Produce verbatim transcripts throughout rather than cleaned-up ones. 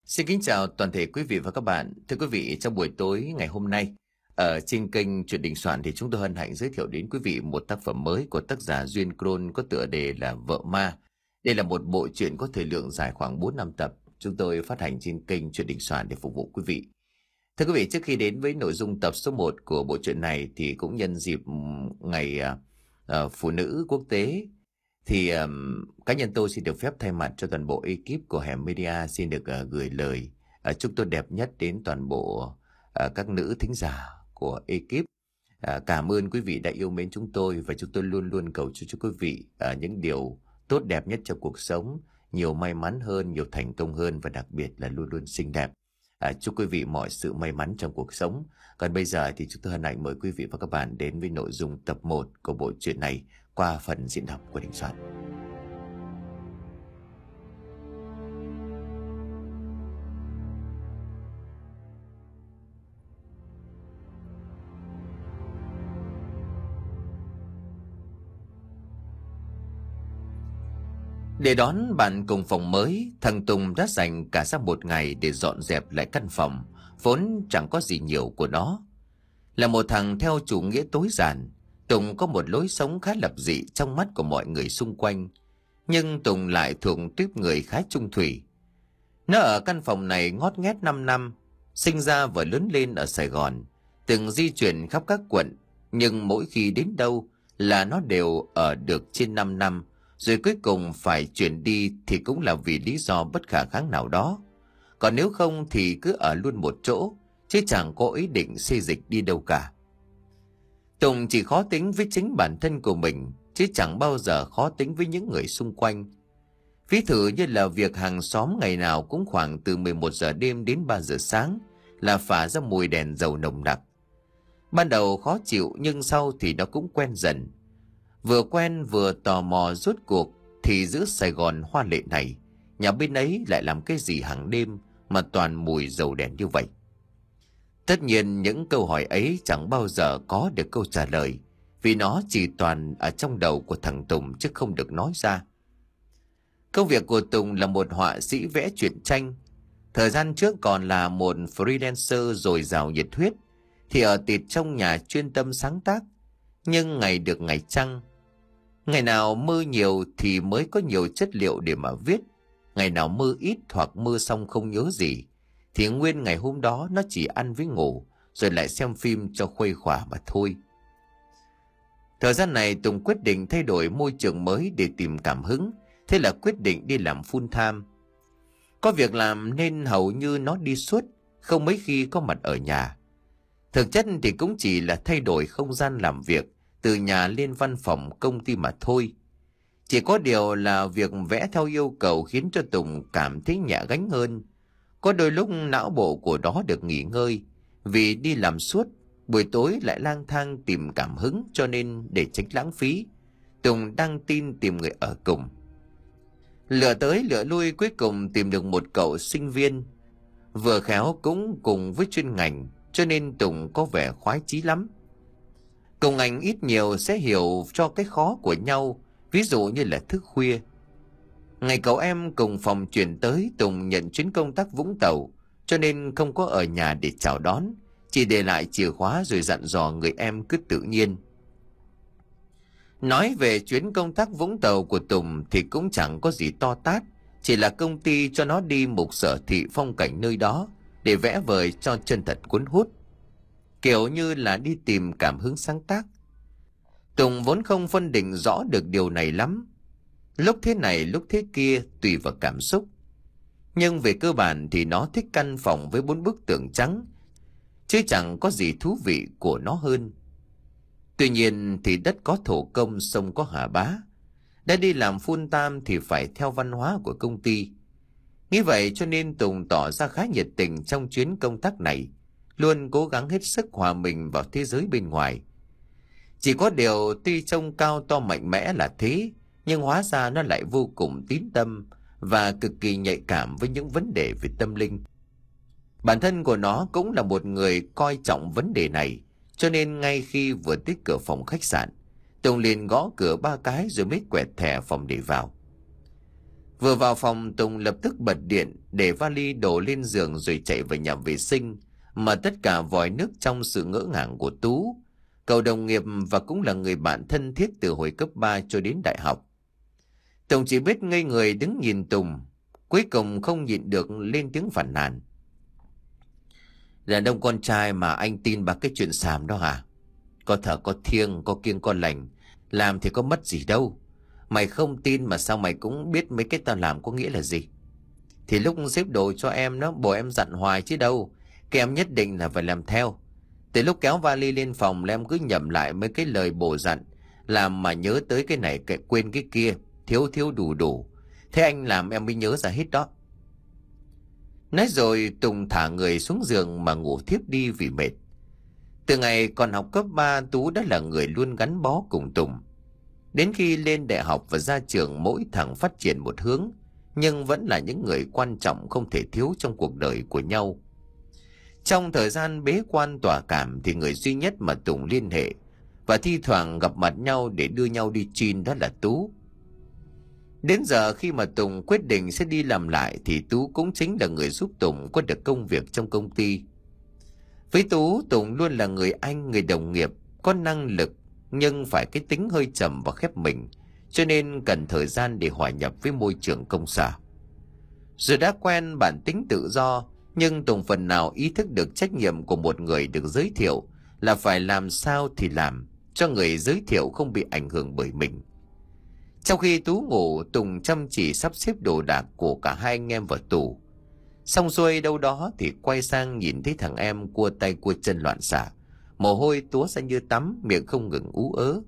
Xin kính chào toàn thể quý vị và các bạn. Thưa quý vị, trong buổi tối ngày hôm nay, ở trên kênh Chuyện Đình Soạn thì chúng tôi hân hạnh giới thiệu đến quý vị một tác phẩm mới của tác giả Duyên Crôn có tựa đề là Vợ Ma. Đây là một bộ truyện có thời lượng dài khoảng bốn năm tập. Chúng tôi phát hành trên kênh Chuyện Đình Soạn để phục vụ quý vị. Thưa quý vị, trước khi đến với nội dung tập số một của bộ truyện này thì cũng nhân dịp ngày uh, Phụ nữ Quốc tế, thì um, cá nhân tôi xin được phép thay mặt cho toàn bộ ekip của Hẻm Media xin được uh, gửi lời uh, chúc tốt đẹp nhất đến toàn bộ uh, các nữ thính giả của ekip. Uh, cảm ơn quý vị đã yêu mến chúng tôi, và chúng tôi luôn luôn cầu chúc cho quý vị uh, những điều tốt đẹp nhất trong cuộc sống, nhiều may mắn hơn, nhiều thành công hơn, và đặc biệt là luôn luôn xinh đẹp. À, chúc quý vị mọi sự may mắn trong cuộc sống. Còn bây giờ thì chúng tôi hân hạnh mời quý vị và các bạn đến với nội dung tập một của bộ truyện này qua phần diễn đọc của Đình Soạn. Để đón bạn cùng phòng mới, thằng Tùng đã dành cả ra một ngày để dọn dẹp lại căn phòng vốn chẳng có gì nhiều của nó. Là một thằng theo chủ nghĩa tối giản, Tùng có một lối sống khá lập dị trong mắt của mọi người xung quanh, nhưng Tùng lại thuộc tuýp người khá trung thủy. Nó ở căn phòng này ngót nghét năm năm, sinh ra và lớn lên ở Sài Gòn, từng di chuyển khắp các quận, nhưng mỗi khi đến đâu là nó đều ở được trên năm năm, rồi cuối cùng phải chuyển đi thì cũng là vì lý do bất khả kháng nào đó. Còn nếu không thì cứ ở luôn một chỗ, chứ chẳng có ý định xê dịch đi đâu cả. Tùng chỉ khó tính với chính bản thân của mình, chứ chẳng bao giờ khó tính với những người xung quanh. Ví thử như là việc hàng xóm ngày nào cũng khoảng từ mười một giờ đêm đến ba giờ sáng là phả ra mùi đèn dầu nồng nặc. Ban đầu khó chịu, nhưng sau thì nó cũng quen dần. Vừa quen vừa tò mò, rốt cuộc thì giữa Sài Gòn hoa lệ này, nhà bên ấy lại làm cái gì hàng đêm mà toàn mùi dầu đèn như vậy? Tất nhiên những câu hỏi ấy chẳng bao giờ có được câu trả lời, vì nó chỉ toàn ở trong đầu của thằng Tùng chứ không được nói ra. Công việc của Tùng là một họa sĩ vẽ truyện tranh. Thời gian trước còn là một freelancer dồi dào nhiệt huyết, thì ở tịt trong nhà chuyên tâm sáng tác. Nhưng ngày được ngày trăng, ngày nào mưa nhiều thì mới có nhiều chất liệu để mà viết. Ngày nào mưa ít hoặc mưa xong không nhớ gì, thì nguyên ngày hôm đó nó chỉ ăn với ngủ, rồi lại xem phim cho khuây khỏa mà thôi. Thời gian này Tùng quyết định thay đổi môi trường mới để tìm cảm hứng, thế là quyết định đi làm full time. Có việc làm nên hầu như nó đi suốt, không mấy khi có mặt ở nhà. Thực chất thì cũng chỉ là thay đổi không gian làm việc, từ nhà lên văn phòng công ty mà thôi. Chỉ có điều là việc vẽ theo yêu cầu khiến cho Tùng cảm thấy nhẹ gánh hơn. Có đôi lúc não bộ của nó được nghỉ ngơi, vì đi làm suốt, buổi tối lại lang thang tìm cảm hứng, cho nên để tránh lãng phí, Tùng đăng tin tìm người ở cùng. Lựa tới lựa lui cuối cùng tìm được một cậu sinh viên, vừa khéo cũng cùng với chuyên ngành, cho nên Tùng có vẻ khoái chí lắm. Cùng ngành ít nhiều sẽ hiểu cho cái khó của nhau, ví dụ như là thức khuya. Ngày cậu em cùng phòng chuyển tới, Tùng nhận chuyến công tác Vũng Tàu, cho nên không có ở nhà để chào đón, chỉ để lại chìa khóa rồi dặn dò người em cứ tự nhiên. Nói về chuyến công tác Vũng Tàu của Tùng thì cũng chẳng có gì to tát, chỉ là công ty cho nó đi mục sở thị phong cảnh nơi đó để vẽ vời cho chân thật cuốn hút, kiểu như là đi tìm cảm hứng sáng tác. Tùng vốn không phân định rõ được điều này lắm, lúc thế này lúc thế kia tùy vào cảm xúc. Nhưng về cơ bản thì nó thích căn phòng với bốn bức tường trắng, chứ chẳng có gì thú vị của nó hơn. Tuy nhiên thì đất có thổ công, sông có hà bá, đã đi làm full time thì phải theo văn hóa của công ty. Nghĩ vậy cho nên Tùng tỏ ra khá nhiệt tình trong chuyến công tác này, luôn cố gắng hết sức hòa mình vào thế giới bên ngoài. Chỉ có điều tuy trông cao to mạnh mẽ là thế, nhưng hóa ra nó lại vô cùng tín tâm và cực kỳ nhạy cảm với những vấn đề về tâm linh. Bản thân của nó cũng là một người coi trọng vấn đề này, cho nên ngay khi vừa tới cửa phòng khách sạn, Tùng liền gõ cửa ba cái rồi mới quẹt thẻ phòng để vào. Vừa vào phòng, Tùng lập tức bật điện để vali đổ lên giường rồi chạy vào nhà vệ sinh, mà tất cả vòi nước trong sự ngỡ ngàng của Tú, cậu đồng nghiệp và cũng là người bạn thân thiết từ hồi cấp ba cho đến đại học. Tùng chỉ biết ngây người đứng nhìn Tùng, cuối cùng không nhịn được lên tiếng phản nàn. Đàn ông con trai mà anh tin vào cái chuyện xàm đó hả? Có thở có thiêng, có kiêng có lành, làm thì có mất gì đâu. Mày không tin mà sao mày cũng biết mấy cái tao làm có nghĩa là gì? Thì lúc xếp đồ cho em đó, bố em dặn hoài chứ đâu. Cái em nhất định là phải làm theo. Từ lúc kéo vali lên phòng là em cứ nhẩm lại mấy cái lời bố dặn, làm mà nhớ tới cái này cái quên cái kia, thiếu thiếu đủ đủ. Thế anh làm em mới nhớ ra hết đó. Nói rồi Tùng thả người xuống giường mà ngủ thiếp đi vì mệt. Từ ngày còn học cấp ba, Tú đã là người luôn gắn bó cùng Tùng. Đến khi lên đại học và ra trường, mỗi thằng phát triển một hướng, nhưng vẫn là những người quan trọng không thể thiếu trong cuộc đời của nhau. Trong thời gian bế quan tỏa cảm thì người duy nhất mà Tùng liên hệ và thi thoảng gặp mặt nhau để đưa nhau đi chin đó là Tú. Đến giờ khi mà Tùng quyết định sẽ đi làm lại thì Tú cũng chính là người giúp Tùng có được công việc trong công ty. Với Tú, Tùng luôn là người anh, người đồng nghiệp, có năng lực nhưng phải cái tính hơi trầm và khép mình, cho nên cần thời gian để hòa nhập với môi trường công sở. Dù đã quen bản tính tự do, nhưng Tùng phần nào ý thức được trách nhiệm của một người được giới thiệu là phải làm sao thì làm, cho người giới thiệu không bị ảnh hưởng bởi mình. Trong khi Tú ngủ, Tùng chăm chỉ sắp xếp đồ đạc của cả hai anh em vào tủ. Xong xuôi đâu đó thì quay sang nhìn thấy thằng em cua tay cua chân loạn xạ, mồ hôi túa ra như tắm, miệng không ngừng ú ớ.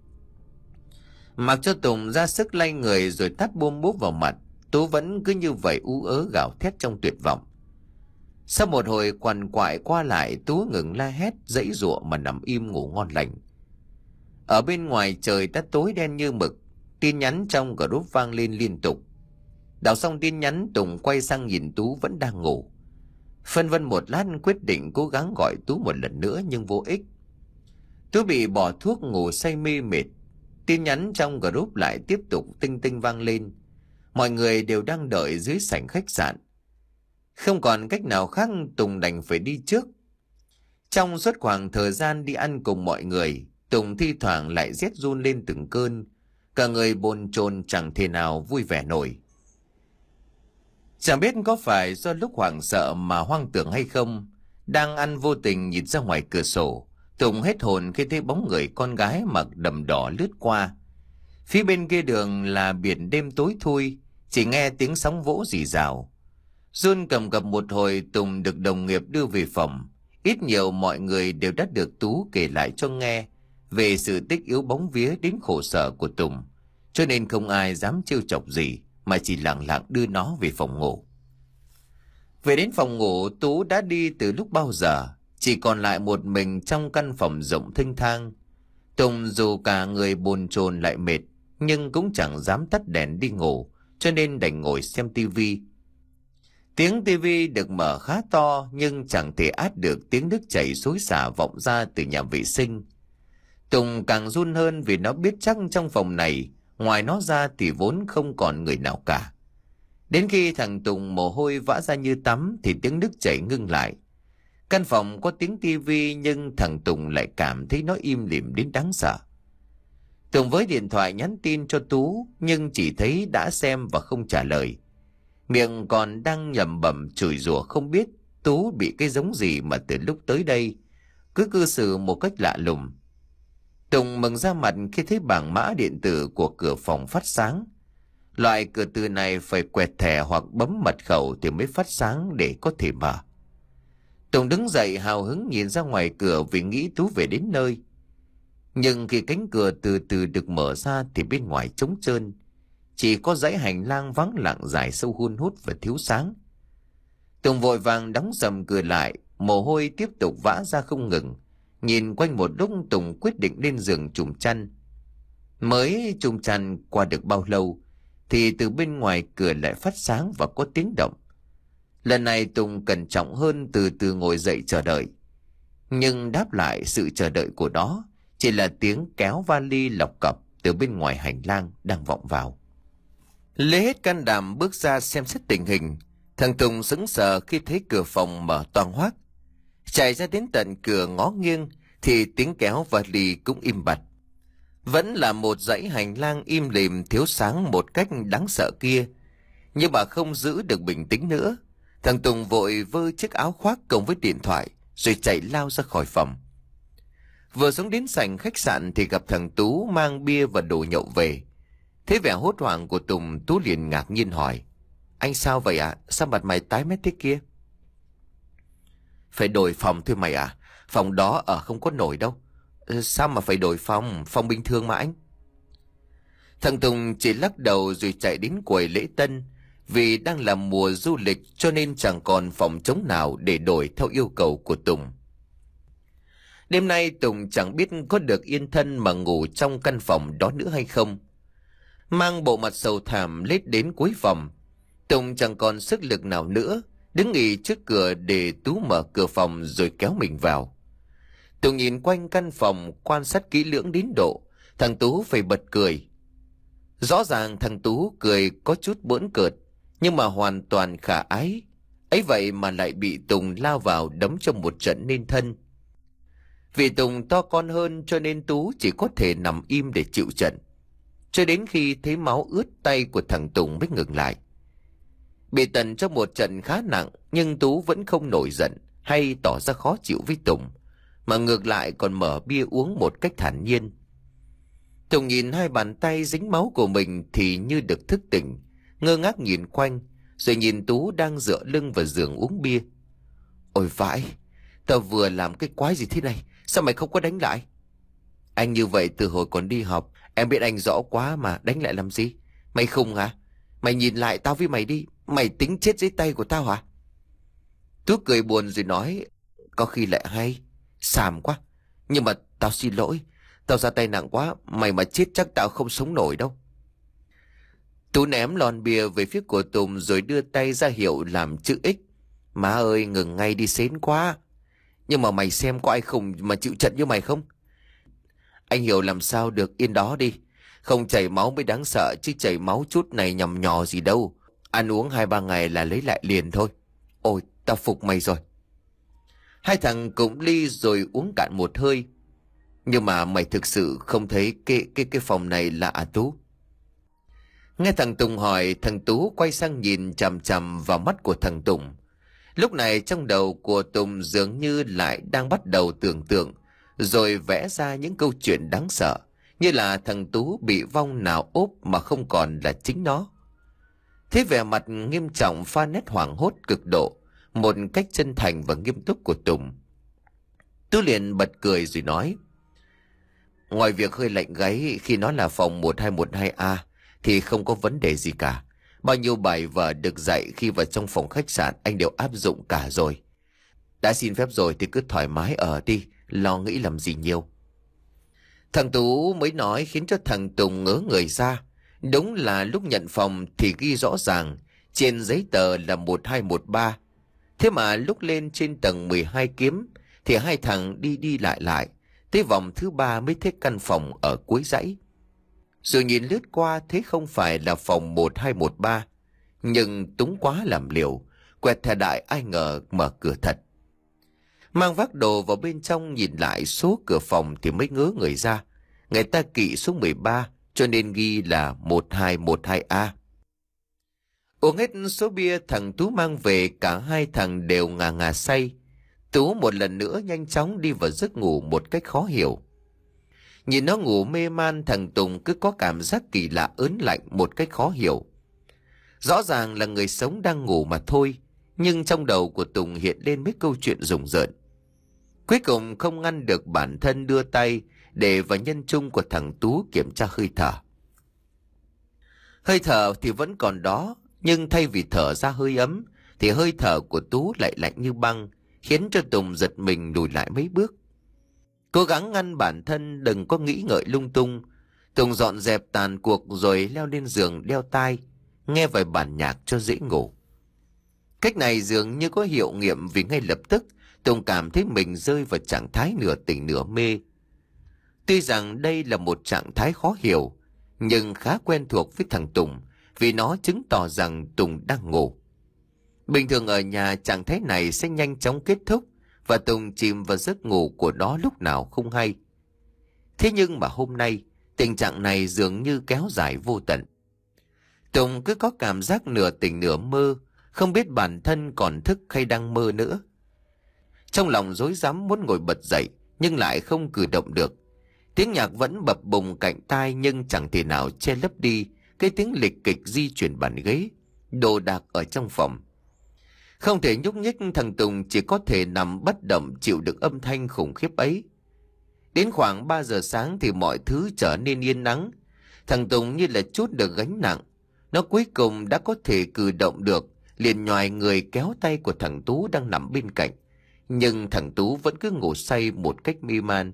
Mặc cho Tùng ra sức lay người rồi tát bôm bốp vào mặt, Tú vẫn cứ như vậy ú ớ gào thét trong tuyệt vọng. Sau một hồi quằn quại qua lại, Tú ngừng la hét, giãy giụa mà nằm im ngủ ngon lành. Ở bên ngoài trời đã tối đen như mực, tin nhắn trong group vang lên liên tục. Đọc xong tin nhắn, Tùng quay sang nhìn Tú vẫn đang ngủ. Phân vân một lát quyết định cố gắng gọi Tú một lần nữa nhưng vô ích. Tú bị bỏ thuốc ngủ say mê mệt. Tin nhắn trong group lại tiếp tục tinh tinh vang lên. Mọi người đều đang đợi dưới sảnh khách sạn. Không còn cách nào khác, Tùng đành phải đi trước. Trong suốt khoảng thời gian đi ăn cùng mọi người, Tùng thi thoảng lại rét run lên từng cơn. Cả người bồn chồn chẳng thể nào vui vẻ nổi. Chẳng biết có phải do lúc hoảng sợ mà hoang tưởng hay không, đang ăn vô tình nhìn ra ngoài cửa sổ, Tùng hết hồn khi thấy bóng người con gái mặc đầm đỏ lướt qua. Phía bên kia đường là biển đêm tối thui, chỉ nghe tiếng sóng vỗ rì rào. Run cầm cập một hồi, Tùng được đồng nghiệp đưa về phòng. Ít nhiều mọi người đều đã được Tú kể lại cho nghe về sự tích yếu bóng vía đến khổ sở của Tùng, cho nên không ai dám trêu chọc gì mà chỉ lặng lặng đưa nó về phòng ngủ. Về đến phòng ngủ, Tú đã đi từ lúc bao giờ, chỉ còn lại một mình trong căn phòng rộng thênh thang. Tùng dù cả người bồn chồn lại mệt, nhưng cũng chẳng dám tắt đèn đi ngủ, cho nên đành ngồi xem tivi. Tiếng tivi được mở khá to nhưng chẳng thể át được tiếng nước chảy xối xả vọng ra từ nhà vệ sinh. Tùng càng run hơn vì nó biết chắc trong phòng này, ngoài nó ra thì vốn không còn người nào cả. Đến khi thằng Tùng mồ hôi vã ra như tắm thì tiếng nước chảy ngưng lại. Căn phòng có tiếng tivi nhưng thằng Tùng lại cảm thấy nó im lìm đến đáng sợ. Tùng với điện thoại nhắn tin cho Tú nhưng chỉ thấy đã xem và không trả lời. Miệng còn đang nhẩm bẩm chửi rủa không biết Tú bị cái giống gì mà từ lúc tới đây cứ cư xử một cách lạ lùng. Tùng mừng ra mặt khi thấy bảng mã điện tử của cửa phòng phát sáng. Loại cửa từ này phải quẹt thẻ hoặc bấm mật khẩu thì mới phát sáng để có thể mở. Tùng đứng dậy hào hứng nhìn ra ngoài cửa vì nghĩ Tú về đến nơi. Nhưng khi cánh cửa từ từ được mở ra thì bên ngoài trống trơn. Chỉ có dãy hành lang vắng lặng dài sâu hun hút và thiếu sáng. Tùng vội vàng đóng sầm cửa lại, mồ hôi tiếp tục vã ra không ngừng. Nhìn quanh một lúc, Tùng quyết định lên giường trùm chăn. Mới trùm chăn qua được bao lâu thì từ bên ngoài cửa lại phát sáng và có tiếng động. Lần này Tùng cẩn trọng hơn, từ từ ngồi dậy chờ đợi. Nhưng đáp lại sự chờ đợi của nó chỉ là tiếng kéo vali lọc cọc từ bên ngoài hành lang đang vọng vào. Lấy hết can đảm bước ra xem xét tình hình, thằng Tùng sững sờ khi thấy cửa phòng mở toang hoác. Chạy ra đến tận cửa ngó nghiêng thì tiếng kéo và lì cũng im bặt. Vẫn là một dãy hành lang im lìm thiếu sáng một cách đáng sợ kia. Nhưng mà không giữ được bình tĩnh nữa, thằng Tùng vội vơ chiếc áo khoác cùng với điện thoại rồi chạy lao ra khỏi phòng. Vừa xuống đến sảnh khách sạn thì gặp thằng Tú mang bia và đồ nhậu về. Thấy vẻ hốt hoảng của Tùng, Tú liền ngạc nhiên hỏi: Anh sao vậy ạ? À? Sao mặt mày tái mét thế kia? Phải đổi phòng thôi mày à? Phòng đó ở không có nổi đâu. Sao mà phải đổi phòng? Phòng bình thường mà anh. Thằng Tùng chỉ lắc đầu rồi chạy đến quầy lễ tân. Vì đang là mùa du lịch cho nên chẳng còn phòng trống nào để đổi theo yêu cầu của Tùng. Đêm nay Tùng chẳng biết có được yên thân mà ngủ trong căn phòng đó nữa hay không. Mang bộ mặt sầu thảm lết đến cuối phòng, Tùng chẳng còn sức lực nào nữa, đứng nghỉ trước cửa để Tú mở cửa phòng rồi kéo mình vào. Tùng nhìn quanh căn phòng quan sát kỹ lưỡng đến độ thằng Tú phải bật cười. Rõ ràng thằng Tú cười có chút bỡn cợt, nhưng mà hoàn toàn khả ái. Ấy vậy mà lại bị Tùng lao vào đấm cho một trận nên thân. Vì Tùng to con hơn cho nên Tú chỉ có thể nằm im để chịu trận, cho đến khi thấy máu ướt tay của thằng Tùng mới ngừng lại. Bị tần cho một trận khá nặng, nhưng Tú vẫn không nổi giận hay tỏ ra khó chịu với Tùng, mà ngược lại còn mở bia uống một cách thản nhiên. Tùng nhìn hai bàn tay dính máu của mình thì như được thức tỉnh, ngơ ngác nhìn quanh, rồi nhìn Tú đang dựa lưng vào giường uống bia. Ôi vãi, tao vừa làm cái quái gì thế này, sao mày không có đánh lại? Anh như vậy từ hồi còn đi học, em biết anh rõ quá mà, đánh lại làm gì? Mày khùng hả? Mày nhìn lại tao với mày đi, mày tính chết dưới tay của tao hả? Tú cười buồn rồi nói: Có khi lại hay, xàm quá. Nhưng mà tao xin lỗi, tao ra tay nặng quá, mày mà chết chắc tao không sống nổi đâu. Tú ném lon bia về phía của Tùng rồi đưa tay ra hiệu làm chữ X. Má ơi, ngừng ngay đi, xến quá. Nhưng mà mày xem có ai khùng mà chịu trận như mày không? Anh hiểu làm sao được, yên đó đi. Không chảy máu mới đáng sợ, chứ chảy máu chút này nhằm nhò gì đâu. Ăn uống hai ba ngày là lấy lại liền thôi. Ôi, tao phục mày rồi. Hai thằng cũng ly rồi uống cạn một hơi. Nhưng mà mày thực sự không thấy cái cái cái phòng này là à Tú? Nghe thằng Tùng hỏi, thằng Tú quay sang nhìn chằm chằm vào mắt của thằng Tùng. Lúc này trong đầu của Tùng dường như lại đang bắt đầu tưởng tượng, rồi vẽ ra những câu chuyện đáng sợ, như là thằng Tú bị vong nào ốp mà không còn là chính nó. Thế vẻ mặt nghiêm trọng pha nét hoảng hốt cực độ, một cách chân thành và nghiêm túc của Tùng. Tú liền bật cười rồi nói: Ngoài việc hơi lạnh gáy khi nó là phòng một hai một hai A thì không có vấn đề gì cả. Bao nhiêu bài vở được dạy khi vào trong phòng khách sạn anh đều áp dụng cả rồi. Đã xin phép rồi thì cứ thoải mái ở đi, lo nghĩ làm gì nhiều. Thằng Tú mới nói khiến cho thằng Tùng ngớ người ra. Đúng là lúc nhận phòng thì ghi rõ ràng trên giấy tờ là một hai một ba. Thế mà lúc lên trên tầng mười hai kiếm thì hai thằng đi đi lại lại, tới vòng thứ ba mới thấy căn phòng ở cuối dãy. Rồi nhìn lướt qua thấy không phải là phòng một hai một ba, nhưng túng quá làm liều, quẹt thẻ đại ai ngờ mở cửa thật. Mang vác đồ vào bên trong nhìn lại số cửa phòng thì mới ngớ người ra. Người ta kỵ số mười ba cho nên ghi là một hai một hai A. Uống hết số bia thằng Tú mang về, cả hai thằng đều ngà ngà say. Tú một lần nữa nhanh chóng đi vào giấc ngủ một cách khó hiểu. Nhìn nó ngủ mê man, thằng Tùng cứ có cảm giác kỳ lạ ớn lạnh một cách khó hiểu. Rõ ràng là người sống đang ngủ mà thôi, nhưng trong đầu của Tùng hiện lên mấy câu chuyện rùng rợn. Cuối cùng không ngăn được bản thân đưa tay để vào nhân trung của thằng Tú kiểm tra hơi thở. Hơi thở thì vẫn còn đó, nhưng thay vì thở ra hơi ấm thì hơi thở của Tú lại lạnh như băng, khiến cho Tùng giật mình lùi lại mấy bước. Cố gắng ngăn bản thân đừng có nghĩ ngợi lung tung, Tùng dọn dẹp tàn cuộc rồi leo lên giường đeo tai, nghe vài bản nhạc cho dễ ngủ. Cách này dường như có hiệu nghiệm, vì ngay lập tức Tùng cảm thấy mình rơi vào trạng thái nửa tỉnh nửa mê. Tuy rằng đây là một trạng thái khó hiểu, nhưng khá quen thuộc với thằng Tùng, vì nó chứng tỏ rằng Tùng đang ngủ. Bình thường ở nhà trạng thái này sẽ nhanh chóng kết thúc và Tùng chìm vào giấc ngủ của nó lúc nào không hay. Thế nhưng mà hôm nay, tình trạng này dường như kéo dài vô tận. Tùng cứ có cảm giác nửa tỉnh nửa mơ, không biết bản thân còn thức hay đang mơ nữa. Trong lòng rối rắm muốn ngồi bật dậy, nhưng lại không cử động được. Tiếng nhạc vẫn bập bùng cạnh tai nhưng chẳng thể nào che lấp đi cái tiếng lịch kịch di chuyển bàn ghế, đồ đạc ở trong phòng. Không thể nhúc nhích, thằng Tùng chỉ có thể nằm bất động chịu đựng âm thanh khủng khiếp ấy. Đến khoảng ba giờ sáng thì mọi thứ trở nên yên ắng. Thằng Tùng như là trút được gánh nặng. Nó cuối cùng đã có thể cử động được, liền nhoài người kéo tay của thằng Tú đang nằm bên cạnh. Nhưng thằng Tú vẫn cứ ngủ say một cách mê man.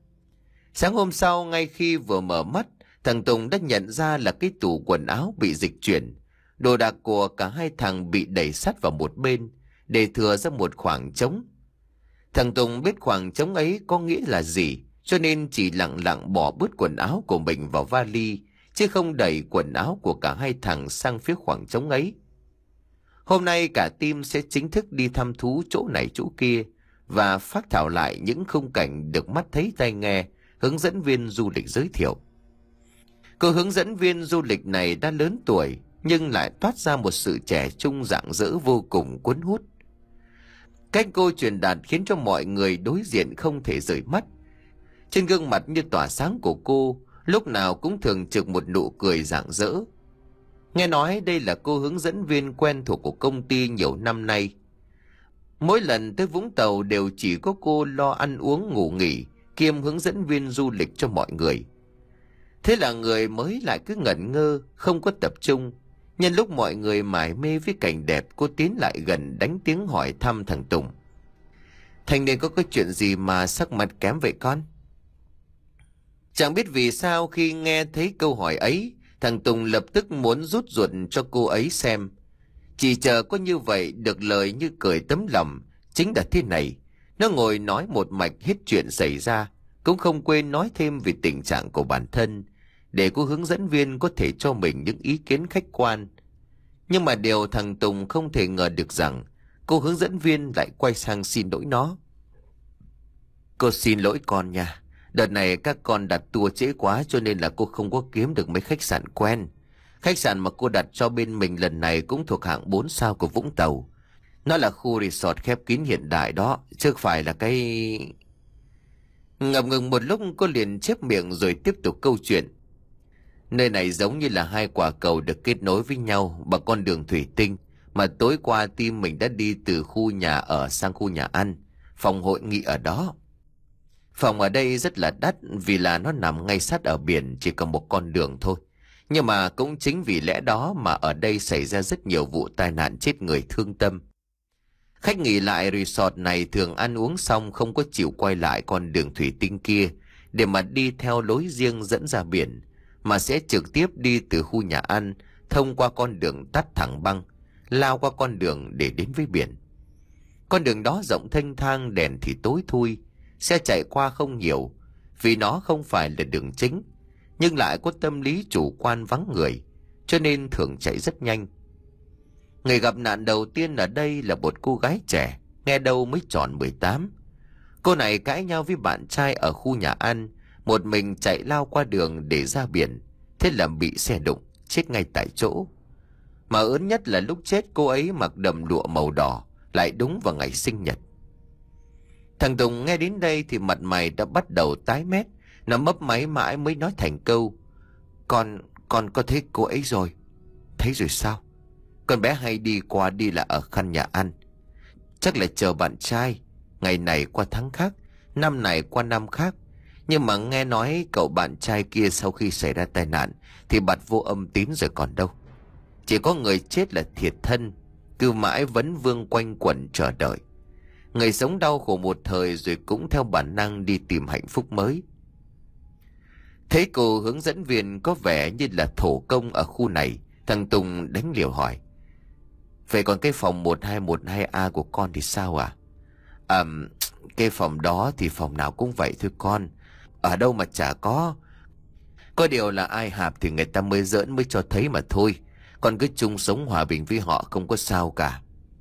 Sáng hôm sau, ngay khi vừa mở mắt, thằng Tùng đã nhận ra là cái tủ quần áo bị dịch chuyển. Đồ đạc của cả hai thằng bị đẩy sát vào một bên, để thừa ra một khoảng trống. Thằng Tùng biết khoảng trống ấy có nghĩa là gì, cho nên chỉ lặng lặng bỏ bớt quần áo của mình vào vali, chứ không đẩy quần áo của cả hai thằng sang phía khoảng trống ấy. Hôm nay cả team sẽ chính thức đi thăm thú chỗ này chỗ kia và phác thảo lại những khung cảnh được mắt thấy tai nghe hướng dẫn viên du lịch giới thiệu. Cô hướng dẫn viên du lịch này đã lớn tuổi nhưng lại toát ra một sự trẻ trung rạng rỡ vô cùng cuốn hút. Cách cô truyền đạt khiến cho mọi người đối diện không thể rời mắt. Trên gương mặt như tỏa sáng của cô lúc nào cũng thường trực một nụ cười rạng rỡ. Nghe nói đây là cô hướng dẫn viên quen thuộc của công ty nhiều năm nay. Mỗi lần tới Vũng Tàu đều chỉ có cô lo ăn uống ngủ nghỉ kiêm hướng dẫn viên du lịch cho mọi người. Thế là người mới lại cứ ngẩn ngơ, không có tập trung. Nhân lúc mọi người mải mê với cảnh đẹp, cô tiến lại gần đánh tiếng hỏi thăm thằng Tùng. Thanh niên có cái chuyện gì mà sắc mặt kém vậy con? Chẳng biết vì sao khi nghe thấy câu hỏi ấy, thằng Tùng lập tức muốn rút ruột cho cô ấy xem. Chỉ chờ có như vậy được lời như cười tấm lòng. Chính là thế này, nó ngồi nói một mạch hết chuyện xảy ra, cũng không quên nói thêm về tình trạng của bản thân, để cô hướng dẫn viên có thể cho mình những ý kiến khách quan. Nhưng mà điều thằng Tùng không thể ngờ được rằng cô hướng dẫn viên lại quay sang xin lỗi nó. Cô xin lỗi con nha. Đợt này các con đặt tour trễ quá cho nên là cô không có kiếm được mấy khách sạn quen. Khách sạn mà cô đặt cho bên mình lần này cũng thuộc hạng bốn sao của Vũng Tàu. Nó là khu resort khép kín hiện đại đó, chứ không phải là cái... Ngập ngừng một lúc cô liền chép miệng rồi tiếp tục câu chuyện. Nơi này giống như là hai quả cầu được kết nối với nhau bằng con đường thủy tinh, mà tối qua team mình đã đi từ khu nhà ở sang khu nhà ăn, phòng hội nghị ở đó. Phòng ở đây rất là đắt vì là nó nằm ngay sát ở biển, chỉ còn một con đường thôi. Nhưng mà cũng chính vì lẽ đó mà ở đây xảy ra rất nhiều vụ tai nạn chết người thương tâm. Khách nghỉ lại resort này thường ăn uống xong không có chịu quay lại con đường thủy tinh kia để mà đi theo lối riêng dẫn ra biển, mà sẽ trực tiếp đi từ khu nhà ăn thông qua con đường tắt thẳng băng, lao qua con đường để đến với biển. Con đường đó rộng thênh thang, đèn thì tối thui, xe chạy qua không nhiều vì nó không phải là đường chính, nhưng lại có tâm lý chủ quan vắng người, cho nên thường chạy rất nhanh. Người gặp nạn đầu tiên ở đây là một cô gái trẻ, nghe đâu mới tròn mười tám. Cô này cãi nhau với bạn trai ở khu nhà ăn, một mình chạy lao qua đường để ra biển, thế là bị xe đụng, chết ngay tại chỗ. Mà ớn nhất là lúc chết cô ấy mặc đầm lụa màu đỏ, lại đúng vào ngày sinh nhật. Thằng Tùng nghe đến đây thì mặt mày đã bắt đầu tái mét, nó mấp máy mãi mới nói thành câu. Con, con có thấy cô ấy rồi. Thấy rồi sao? Con bé hay đi qua đi là ở căn nhà ăn. Chắc là chờ bạn trai, ngày này qua tháng khác, năm này qua năm khác. Nhưng mà nghe nói cậu bạn trai kia sau khi xảy ra tai nạn thì bặt vô âm tín rồi còn đâu. Chỉ có người chết là thiệt thân, cứ mãi vấn vương quanh quẩn chờ đợi. Người sống đau khổ một thời rồi cũng theo bản năng đi tìm hạnh phúc mới. Thấy cô hướng dẫn viên có vẻ như là thổ công ở khu này, thằng Tùng đánh liều hỏi. Vậy còn cái phòng một hai một hai A của con thì sao à? À, cái phòng đó thì phòng nào cũng vậy thôi con. Ở đâu mà chả có. Có điều là ai hạp thì người ta mới giỡn mới cho thấy mà thôi. con cứ chung sống hòa bình với họ, không có sao cả.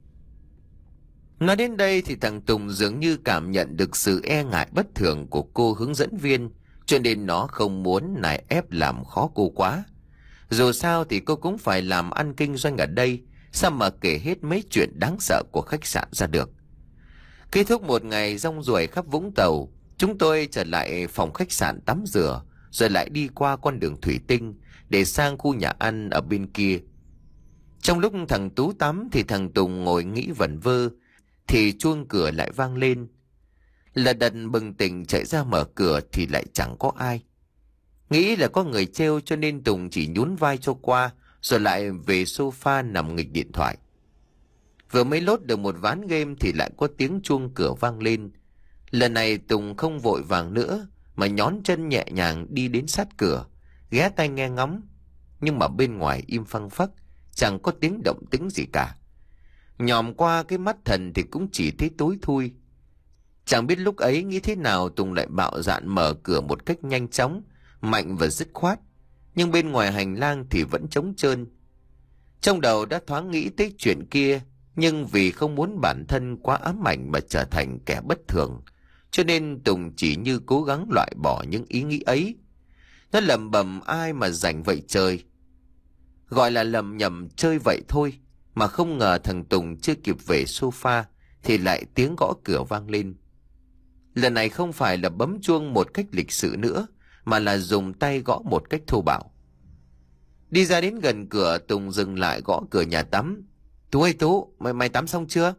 Nói đến đây thì thằng Tùng dường như cảm nhận được sự e ngại bất thường của cô hướng dẫn viên, cho nên nó không muốn nài ép làm khó cô quá. Dù sao thì cô cũng phải làm ăn kinh doanh ở đây, sao mà kể hết mấy chuyện đáng sợ của khách sạn ra được. Kết thúc một ngày rong ruổi khắp Vũng Tàu, chúng tôi trở lại phòng khách sạn tắm rửa, rồi lại đi qua con đường thủy tinh để sang khu nhà ăn ở bên kia. Trong lúc thằng Tú tắm thì thằng Tùng ngồi nghĩ vẩn vơ, thì chuông cửa lại vang lên. Lật đật bừng tỉnh chạy ra mở cửa thì lại chẳng có ai. Nghĩ là có người trêu cho nên Tùng chỉ nhún vai cho qua, rồi lại về sofa nằm nghịch điện thoại. Vừa mới lốt được một ván game thì lại có tiếng chuông cửa vang lên. Lần này Tùng không vội vàng nữa, mà nhón chân nhẹ nhàng đi đến sát cửa, ghé tai nghe ngóng. Nhưng mà bên ngoài im phăng phắc, chẳng có tiếng động tĩnh gì cả. Nhòm qua cái mắt thần thì cũng chỉ thấy tối thui. Chẳng biết lúc ấy nghĩ thế nào, Tùng lại bạo dạn mở cửa một cách nhanh chóng, mạnh và dứt khoát. Nhưng bên ngoài hành lang thì vẫn trống trơn. Trong đầu đã thoáng nghĩ tới chuyện kia, nhưng vì không muốn bản thân quá ám ảnh mà trở thành kẻ bất thường, cho nên Tùng chỉ như cố gắng loại bỏ những ý nghĩ ấy. Nó lẩm bẩm ai mà rảnh vậy trời. Gọi là lầm nhầm chơi vậy thôi, mà không ngờ thằng Tùng chưa kịp về sofa thì lại tiếng gõ cửa vang lên. Lần này không phải là bấm chuông một cách lịch sự nữa, mà là dùng tay gõ một cách thô bạo. Đi ra đến gần cửa, Tùng dừng lại gõ cửa nhà tắm. Tú ơi Tú, mày, mày tắm xong chưa?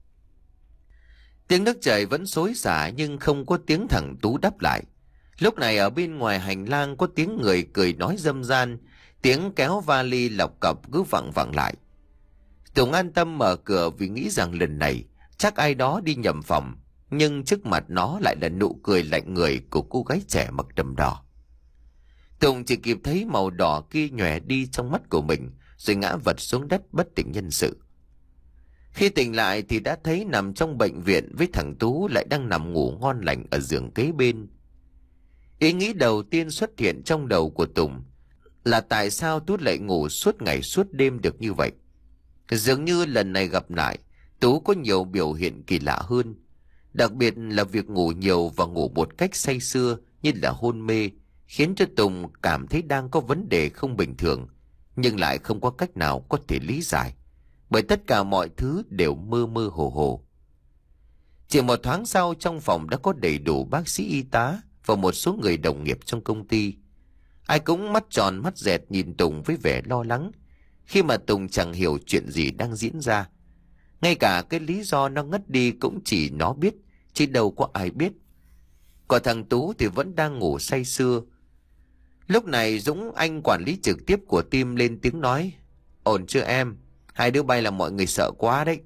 Tiếng nước chảy vẫn xối xả nhưng không có tiếng thằng Tú đáp lại. Lúc này ở bên ngoài hành lang có tiếng người cười nói râm ran, tiếng kéo vali lọc cọc cứ vẳng vẳng lại. Tùng an tâm mở cửa vì nghĩ rằng lần này chắc ai đó đi nhầm phòng, nhưng trước mặt nó lại là nụ cười lạnh người của cô gái trẻ mặc đầm đỏ. Tùng chỉ kịp thấy màu đỏ kia nhòe đi trong mắt của mình, rồi ngã vật xuống đất bất tỉnh nhân sự. Khi tỉnh lại thì đã thấy nằm trong bệnh viện với thằng Tú lại đang nằm ngủ ngon lành ở giường kế bên. Ý nghĩ đầu tiên xuất hiện trong đầu của Tùng là tại sao Tú lại ngủ suốt ngày suốt đêm được như vậy. Dường như lần này gặp lại, Tú có nhiều biểu hiện kỳ lạ hơn. Đặc biệt là việc ngủ nhiều và ngủ một cách say sưa như là hôn mê, khiến cho Tùng cảm thấy đang có vấn đề không bình thường, nhưng lại không có cách nào có thể lý giải, bởi tất cả mọi thứ đều mơ mơ hồ hồ. Chỉ một thoáng sau, trong phòng đã có đầy đủ bác sĩ, y tá và một số người đồng nghiệp trong công ty. Ai cũng mắt tròn mắt dẹt nhìn Tùng với vẻ lo lắng, khi mà Tùng chẳng hiểu chuyện gì đang diễn ra. Ngay cả cái lý do nó ngất đi cũng chỉ nó biết, chứ đâu có ai biết. Còn thằng Tú thì vẫn đang ngủ say sưa. Lúc này Dũng, anh quản lý trực tiếp của team, lên tiếng nói: Ổn chưa em? Hai đứa bay làm mọi người sợ quá đấy.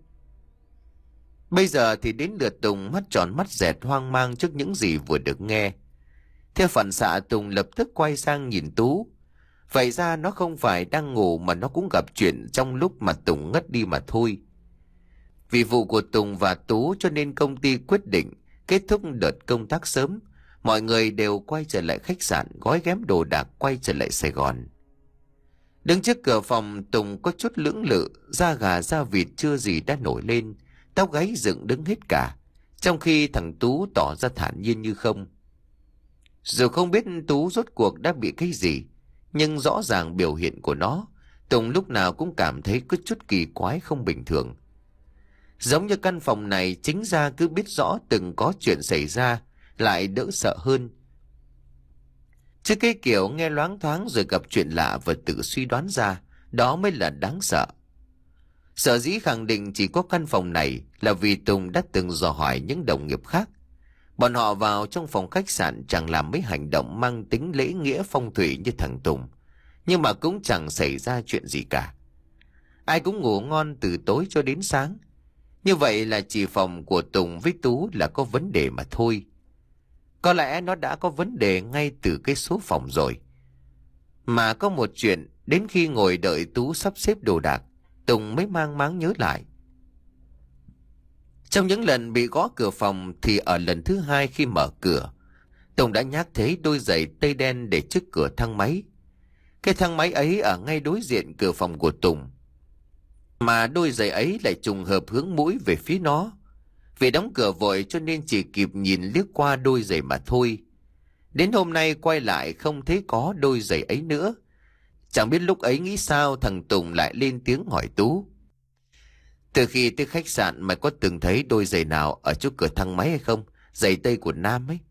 Bây giờ thì đến lượt Tùng mắt tròn mắt dẹt hoang mang trước những gì vừa được nghe. Theo phản xạ, Tùng lập tức quay sang nhìn Tú. Vậy ra nó không phải đang ngủ mà nó cũng gặp chuyện trong lúc mà Tùng ngất đi mà thôi. Vì vụ của Tùng và Tú cho nên công ty quyết định kết thúc đợt công tác sớm. Mọi người đều quay trở lại khách sạn, gói ghém đồ đạc quay trở lại Sài Gòn. Đứng trước cửa phòng, Tùng có chút lưỡng lự, da gà da vịt chưa gì đã nổi lên, tóc gáy dựng đứng hết cả, trong khi thằng Tú tỏ ra thản nhiên như không. Dù không biết Tú rốt cuộc đã bị cái gì, nhưng rõ ràng biểu hiện của nó, Tùng lúc nào cũng cảm thấy có chút kỳ quái không bình thường. Giống như căn phòng này chính ra cứ biết rõ từng có chuyện xảy ra, lại đỡ sợ hơn. Chứ cái kiểu nghe loáng thoáng rồi gặp chuyện lạ và tự suy đoán ra, đó mới là đáng sợ. Sở dĩ khẳng định chỉ có căn phòng này là vì Tùng đã từng dò hỏi những đồng nghiệp khác. Bọn họ vào trong phòng khách sạn chẳng làm mấy hành động mang tính lễ nghĩa phong thủy như thằng Tùng, nhưng mà cũng chẳng xảy ra chuyện gì cả. Ai cũng ngủ ngon từ tối cho đến sáng. Như vậy là chỉ phòng của Tùng với Tú là có vấn đề mà thôi. Có lẽ nó đã có vấn đề ngay từ cái số phòng rồi. Mà có một chuyện, đến khi ngồi đợi Tú sắp xếp đồ đạc, Tùng mới mang máng nhớ lại. Trong những lần bị gõ cửa phòng thì ở lần thứ hai khi mở cửa, Tùng đã nhắc thấy đôi giày tây đen để trước cửa thang máy. Cái thang máy ấy ở ngay đối diện cửa phòng của Tùng, mà đôi giày ấy lại trùng hợp hướng mũi về phía nó. Vì đóng cửa vội cho nên chỉ kịp nhìn liếc qua đôi giày mà thôi. Đến hôm nay quay lại không thấy có đôi giày ấy nữa. Chẳng biết lúc ấy nghĩ sao thằng Tùng lại lên tiếng hỏi Tú: "Từ khi tới khách sạn mày có từng thấy đôi giày nào ở chỗ cửa thang máy hay không? Giày tây của nam ấy."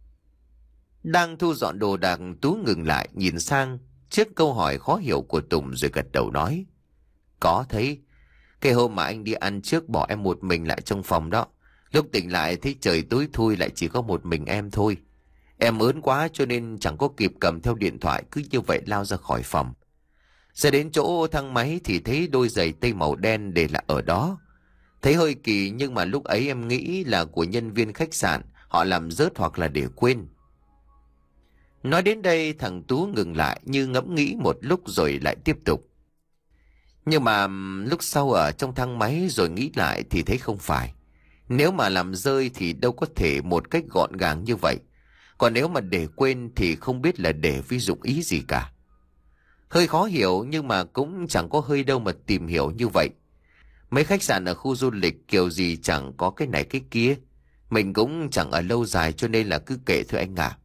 Đang thu dọn đồ đạc, Tú ngừng lại nhìn sang trước câu hỏi khó hiểu của Tùng rồi gật đầu nói: "Có thấy. Cái hôm mà anh đi ăn trước bỏ em một mình lại trong phòng đó. Lúc tỉnh lại thấy trời tối thui lại chỉ có một mình em thôi. Em ớn quá cho nên chẳng có kịp cầm theo điện thoại, cứ như vậy lao ra khỏi phòng. Ra đến chỗ thang máy thì thấy đôi giày tây màu đen để lại ở đó. Thấy hơi kỳ nhưng mà lúc ấy em nghĩ là của nhân viên khách sạn, họ làm rớt hoặc là để quên." Nói đến đây thằng Tú ngừng lại như ngẫm nghĩ một lúc rồi lại tiếp tục: "Nhưng mà lúc sau ở trong thang máy rồi nghĩ lại thì thấy không phải. Nếu mà làm rơi thì đâu có thể một cách gọn gàng như vậy. Còn nếu mà để quên thì không biết là để ví dụ ý gì cả." Hơi khó hiểu nhưng mà cũng chẳng có hơi đâu mà tìm hiểu như vậy. Mấy khách sạn ở khu du lịch kiểu gì chẳng có cái này cái kia. Mình cũng chẳng ở lâu dài cho nên là cứ kệ thôi anh à.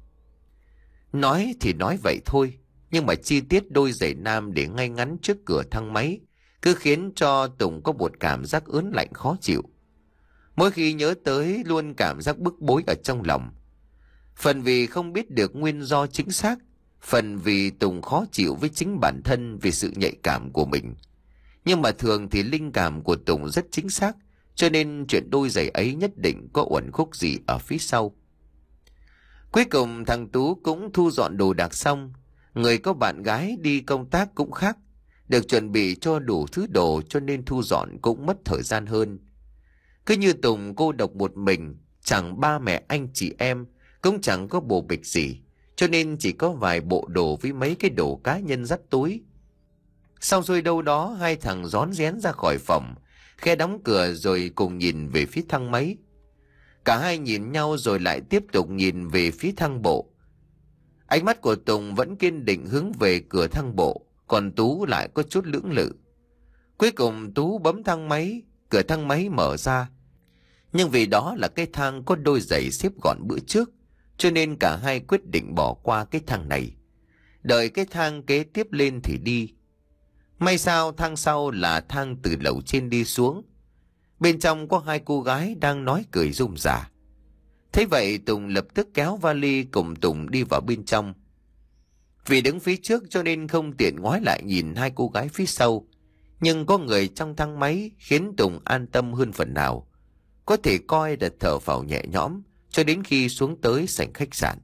Nói thì nói vậy thôi, nhưng mà chi tiết đôi giày nam để ngay ngắn trước cửa thang máy cứ khiến cho Tùng có một cảm giác ớn lạnh khó chịu. Mỗi khi nhớ tới luôn cảm giác bức bối ở trong lòng. Phần vì không biết được nguyên do chính xác, phần vì Tùng khó chịu với chính bản thân vì sự nhạy cảm của mình. Nhưng mà thường thì linh cảm của Tùng rất chính xác, cho nên chuyện đôi giày ấy nhất định có uẩn khúc gì ở phía sau. Cuối cùng thằng Tú cũng thu dọn đồ đạc xong. Người có bạn gái đi công tác cũng khác, được chuẩn bị cho đủ thứ đồ cho nên thu dọn cũng mất thời gian hơn. Cứ như Tùng cô độc một mình, chẳng ba mẹ anh chị em, cũng chẳng có bồ bịch gì, cho nên chỉ có vài bộ đồ với mấy cái đồ cá nhân dắt túi. Xong rồi đâu đó hai thằng rón rén ra khỏi phòng, khe đóng cửa rồi cùng nhìn về phía thang máy. Cả hai nhìn nhau rồi lại tiếp tục nhìn về phía thang bộ. Ánh mắt của Tùng vẫn kiên định hướng về cửa thang bộ, còn Tú lại có chút lưỡng lự. Cuối cùng Tú bấm thang máy, cửa thang máy mở ra. Nhưng vì đó là cái thang có đôi giày xếp gọn bữa trước, cho nên cả hai quyết định bỏ qua cái thang này, đợi cái thang kế tiếp lên thì đi. May sao thang sau là thang từ lầu trên đi xuống. Bên trong có hai cô gái đang nói cười rôm rả. Thế vậy Tùng lập tức kéo vali cùng Tùng đi vào bên trong. Vì đứng phía trước cho nên không tiện ngoái lại nhìn hai cô gái phía sau. Nhưng có người trong thang máy khiến Tùng an tâm hơn phần nào. Có thể coi là thở phào nhẹ nhõm cho đến khi xuống tới sảnh khách sạn.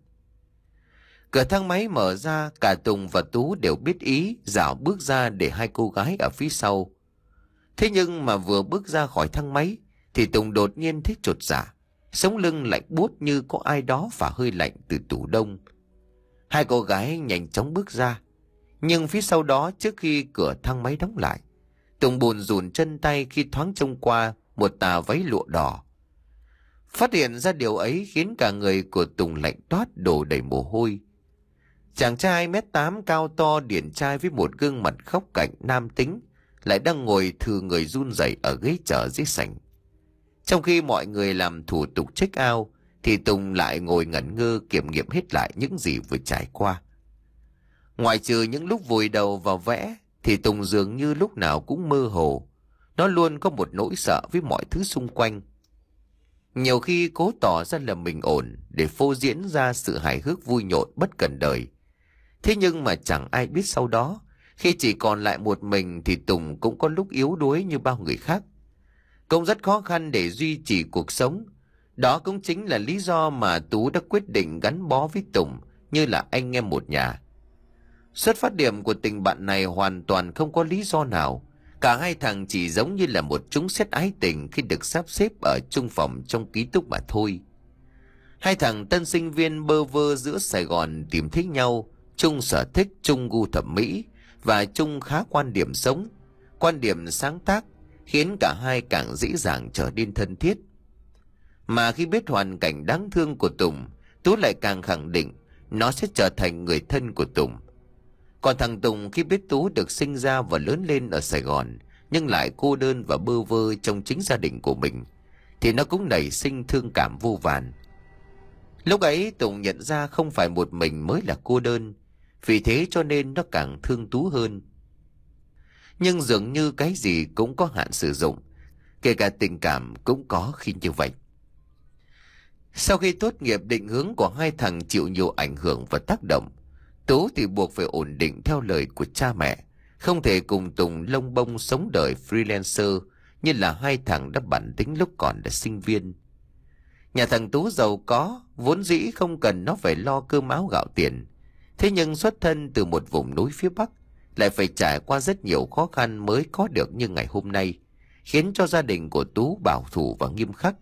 Cửa thang máy mở ra, cả Tùng và Tú đều biết ý, dạo bước ra để hai cô gái ở phía sau. Thế nhưng mà vừa bước ra khỏi thang máy thì Tùng đột nhiên thấy chột dạ, sống lưng lạnh buốt như có ai đó phả hơi lạnh từ tủ đông. Hai cô gái nhanh chóng bước ra, nhưng phía sau đó trước khi cửa thang máy đóng lại, Tùng bùn rùn chân tay khi thoáng trông qua một tà váy lụa đỏ. Phát hiện ra điều ấy khiến cả người của Tùng lạnh toát đổ đầy mồ hôi. Chàng trai mét tám cao to điển trai với một gương mặt khóc cạnh nam tính lại đang ngồi thừ người run rẩy ở ghế chở dưới sảnh. Trong khi mọi người làm thủ tục check out thì Tùng lại ngồi ngẩn ngơ kiểm nghiệm hết lại những gì vừa trải qua. Ngoại trừ những lúc vùi đầu vào vẽ thì Tùng dường như lúc nào cũng mơ hồ. Nó luôn có một nỗi sợ với mọi thứ xung quanh. Nhiều khi cố tỏ ra là mình ổn để phô diễn ra sự hài hước vui nhộn bất cần đời. Thế nhưng mà chẳng ai biết sau đó, khi chỉ còn lại một mình thì Tùng cũng có lúc yếu đuối như bao người khác. Cũng rất khó khăn để duy trì cuộc sống. Đó cũng chính là lý do mà Tú đã quyết định gắn bó với Tùng như là anh em một nhà. Xuất phát điểm của tình bạn này hoàn toàn không có lý do nào. Cả hai thằng chỉ giống như là một chúng xét ái tình khi được sắp xếp ở chung phòng trong ký túc mà thôi. Hai thằng tân sinh viên bơ vơ giữa Sài Gòn tìm thấy nhau, chung sở thích, chung gu thẩm mỹ và chung khá quan điểm sống, quan điểm sáng tác, khiến cả hai càng dễ dàng trở nên thân thiết. Mà khi biết hoàn cảnh đáng thương của Tùng, Tú lại càng khẳng định nó sẽ trở thành người thân của Tùng. Còn thằng Tùng khi biết Tú được sinh ra và lớn lên ở Sài Gòn, nhưng lại cô đơn và bơ vơ trong chính gia đình của mình, thì nó cũng nảy sinh thương cảm vô vàn. Lúc ấy Tùng nhận ra không phải một mình mới là cô đơn, vì thế cho nên nó càng thương Tú hơn. Nhưng dường như cái gì cũng có hạn sử dụng, kể cả tình cảm cũng có khi như vậy. Sau khi tốt nghiệp, định hướng của hai thằng chịu nhiều ảnh hưởng và tác động. Tú thì buộc phải ổn định theo lời của cha mẹ, không thể cùng Tùng lông bông sống đời freelancer như là hai thằng đã bản tính lúc còn là sinh viên. Nhà thằng Tú giàu có, vốn dĩ không cần nó phải lo cơm áo gạo tiền. Thế nhưng xuất thân từ một vùng núi phía Bắc, lại phải trải qua rất nhiều khó khăn mới có được như ngày hôm nay, khiến cho gia đình của Tú bảo thủ và nghiêm khắc.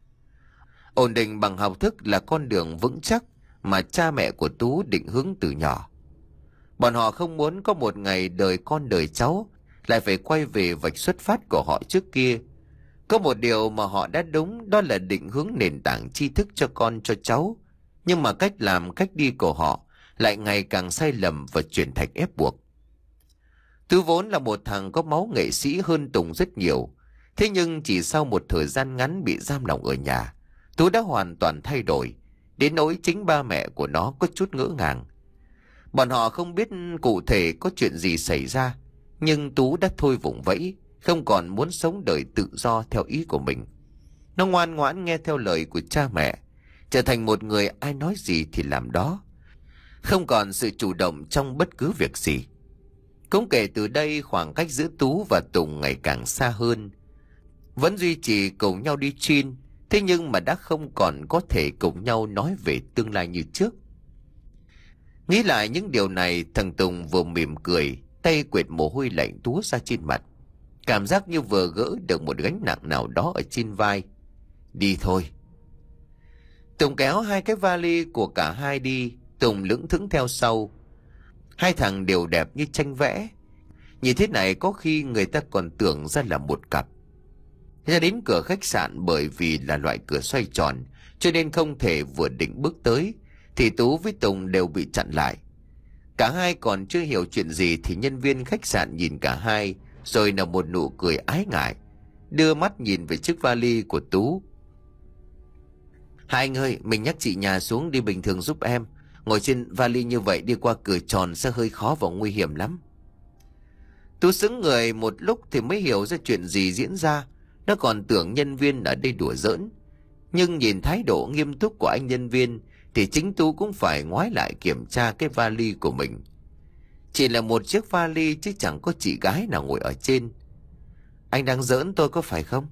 Ổn định bằng học thức là con đường vững chắc mà cha mẹ của Tú định hướng từ nhỏ. Bọn họ không muốn có một ngày đời con đời cháu lại phải quay về vạch xuất phát của họ trước kia. Có một điều mà họ đã đúng, đó là định hướng nền tảng tri thức cho con cho cháu, nhưng mà cách làm cách đi của họ lại ngày càng sai lầm và chuyển thành ép buộc. Tú vốn là một thằng có máu nghệ sĩ hơn Tùng rất nhiều, thế nhưng chỉ sau một thời gian ngắn bị giam lỏng ở nhà, Tú đã hoàn toàn thay đổi, đến nỗi chính ba mẹ của nó có chút ngỡ ngàng. Bọn họ không biết cụ thể có chuyện gì xảy ra, nhưng Tú đã thôi vùng vẫy, không còn muốn sống đời tự do theo ý của mình. Nó ngoan ngoãn nghe theo lời của cha mẹ, trở thành một người ai nói gì thì làm đó, không còn sự chủ động trong bất cứ việc gì. Cũng kể từ đây, khoảng cách giữa Tú và Tùng ngày càng xa hơn. Vẫn duy trì cùng nhau đi chuyên, thế nhưng mà đã không còn có thể cùng nhau nói về tương lai như trước. Nghĩ lại những điều này, thằng Tùng vừa mỉm cười, tay quệt mồ hôi lạnh túa ra trên mặt, cảm giác như vừa gỡ được một gánh nặng nào đó ở trên vai. Đi thôi. Tùng kéo hai cái vali của cả hai đi, Tùng lững thững theo sau. Hai thằng đều đẹp như tranh vẽ, như thế này có khi người ta còn tưởng ra là một cặp. Ra đến cửa khách sạn, bởi vì là loại cửa xoay tròn cho nên không thể vừa định bước tới thì Tú với Tùng đều bị chặn lại. Cả hai còn chưa hiểu chuyện gì thì nhân viên khách sạn nhìn cả hai rồi nở một nụ cười ái ngại, đưa mắt nhìn về chiếc vali của Tú. Hai anh ơi, mình nhắc chị nhà xuống đi bình thường giúp em. Ngồi trên vali như vậy đi qua cửa tròn sẽ hơi khó và nguy hiểm lắm. Tú sững người một lúc thì mới hiểu ra chuyện gì diễn ra. Nó còn tưởng nhân viên ở đây đùa giỡn, nhưng nhìn thái độ nghiêm túc của anh nhân viên thì chính Tú cũng phải ngoái lại kiểm tra cái vali của mình. Chỉ là một chiếc vali chứ chẳng có chị gái nào ngồi ở trên. Anh đang giỡn tôi có phải không?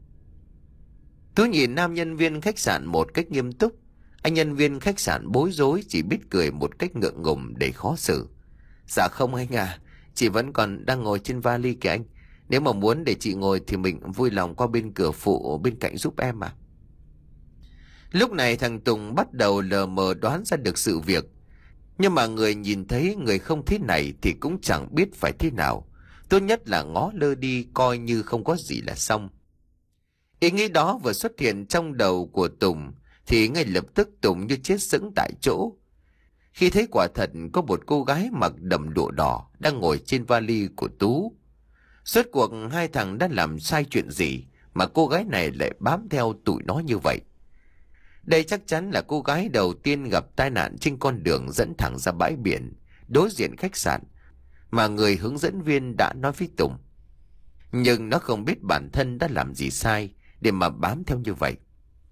Tú nhìn nam nhân viên khách sạn một cách nghiêm túc. Anh nhân viên khách sạn bối rối, chỉ biết cười một cách ngượng ngùng để khó xử. Dạ không anh à, chị vẫn còn đang ngồi trên vali kìa anh. Nếu mà muốn để chị ngồi thì mình vui lòng qua bên cửa phụ bên cạnh giúp em mà. Lúc này thằng Tùng bắt đầu lờ mờ đoán ra được sự việc. Nhưng mà người nhìn thấy người không thế này thì cũng chẳng biết phải thế nào. Tốt nhất là ngó lơ đi, coi như không có gì là xong. Ý nghĩ đó vừa xuất hiện trong đầu của Tùng thì ngay lập tức Tùng như chết sững tại chỗ, khi thấy quả thật có một cô gái mặc đầm đụa đỏ đang ngồi trên vali của Tú. Suốt cuộc hai thằng đã làm sai chuyện gì mà cô gái này lại bám theo tụi nó như vậy? Đây chắc chắn là cô gái đầu tiên gặp tai nạn trên con đường dẫn thẳng ra bãi biển đối diện khách sạn mà người hướng dẫn viên đã nói với Tùng. Nhưng nó không biết bản thân đã làm gì sai để mà bám theo như vậy.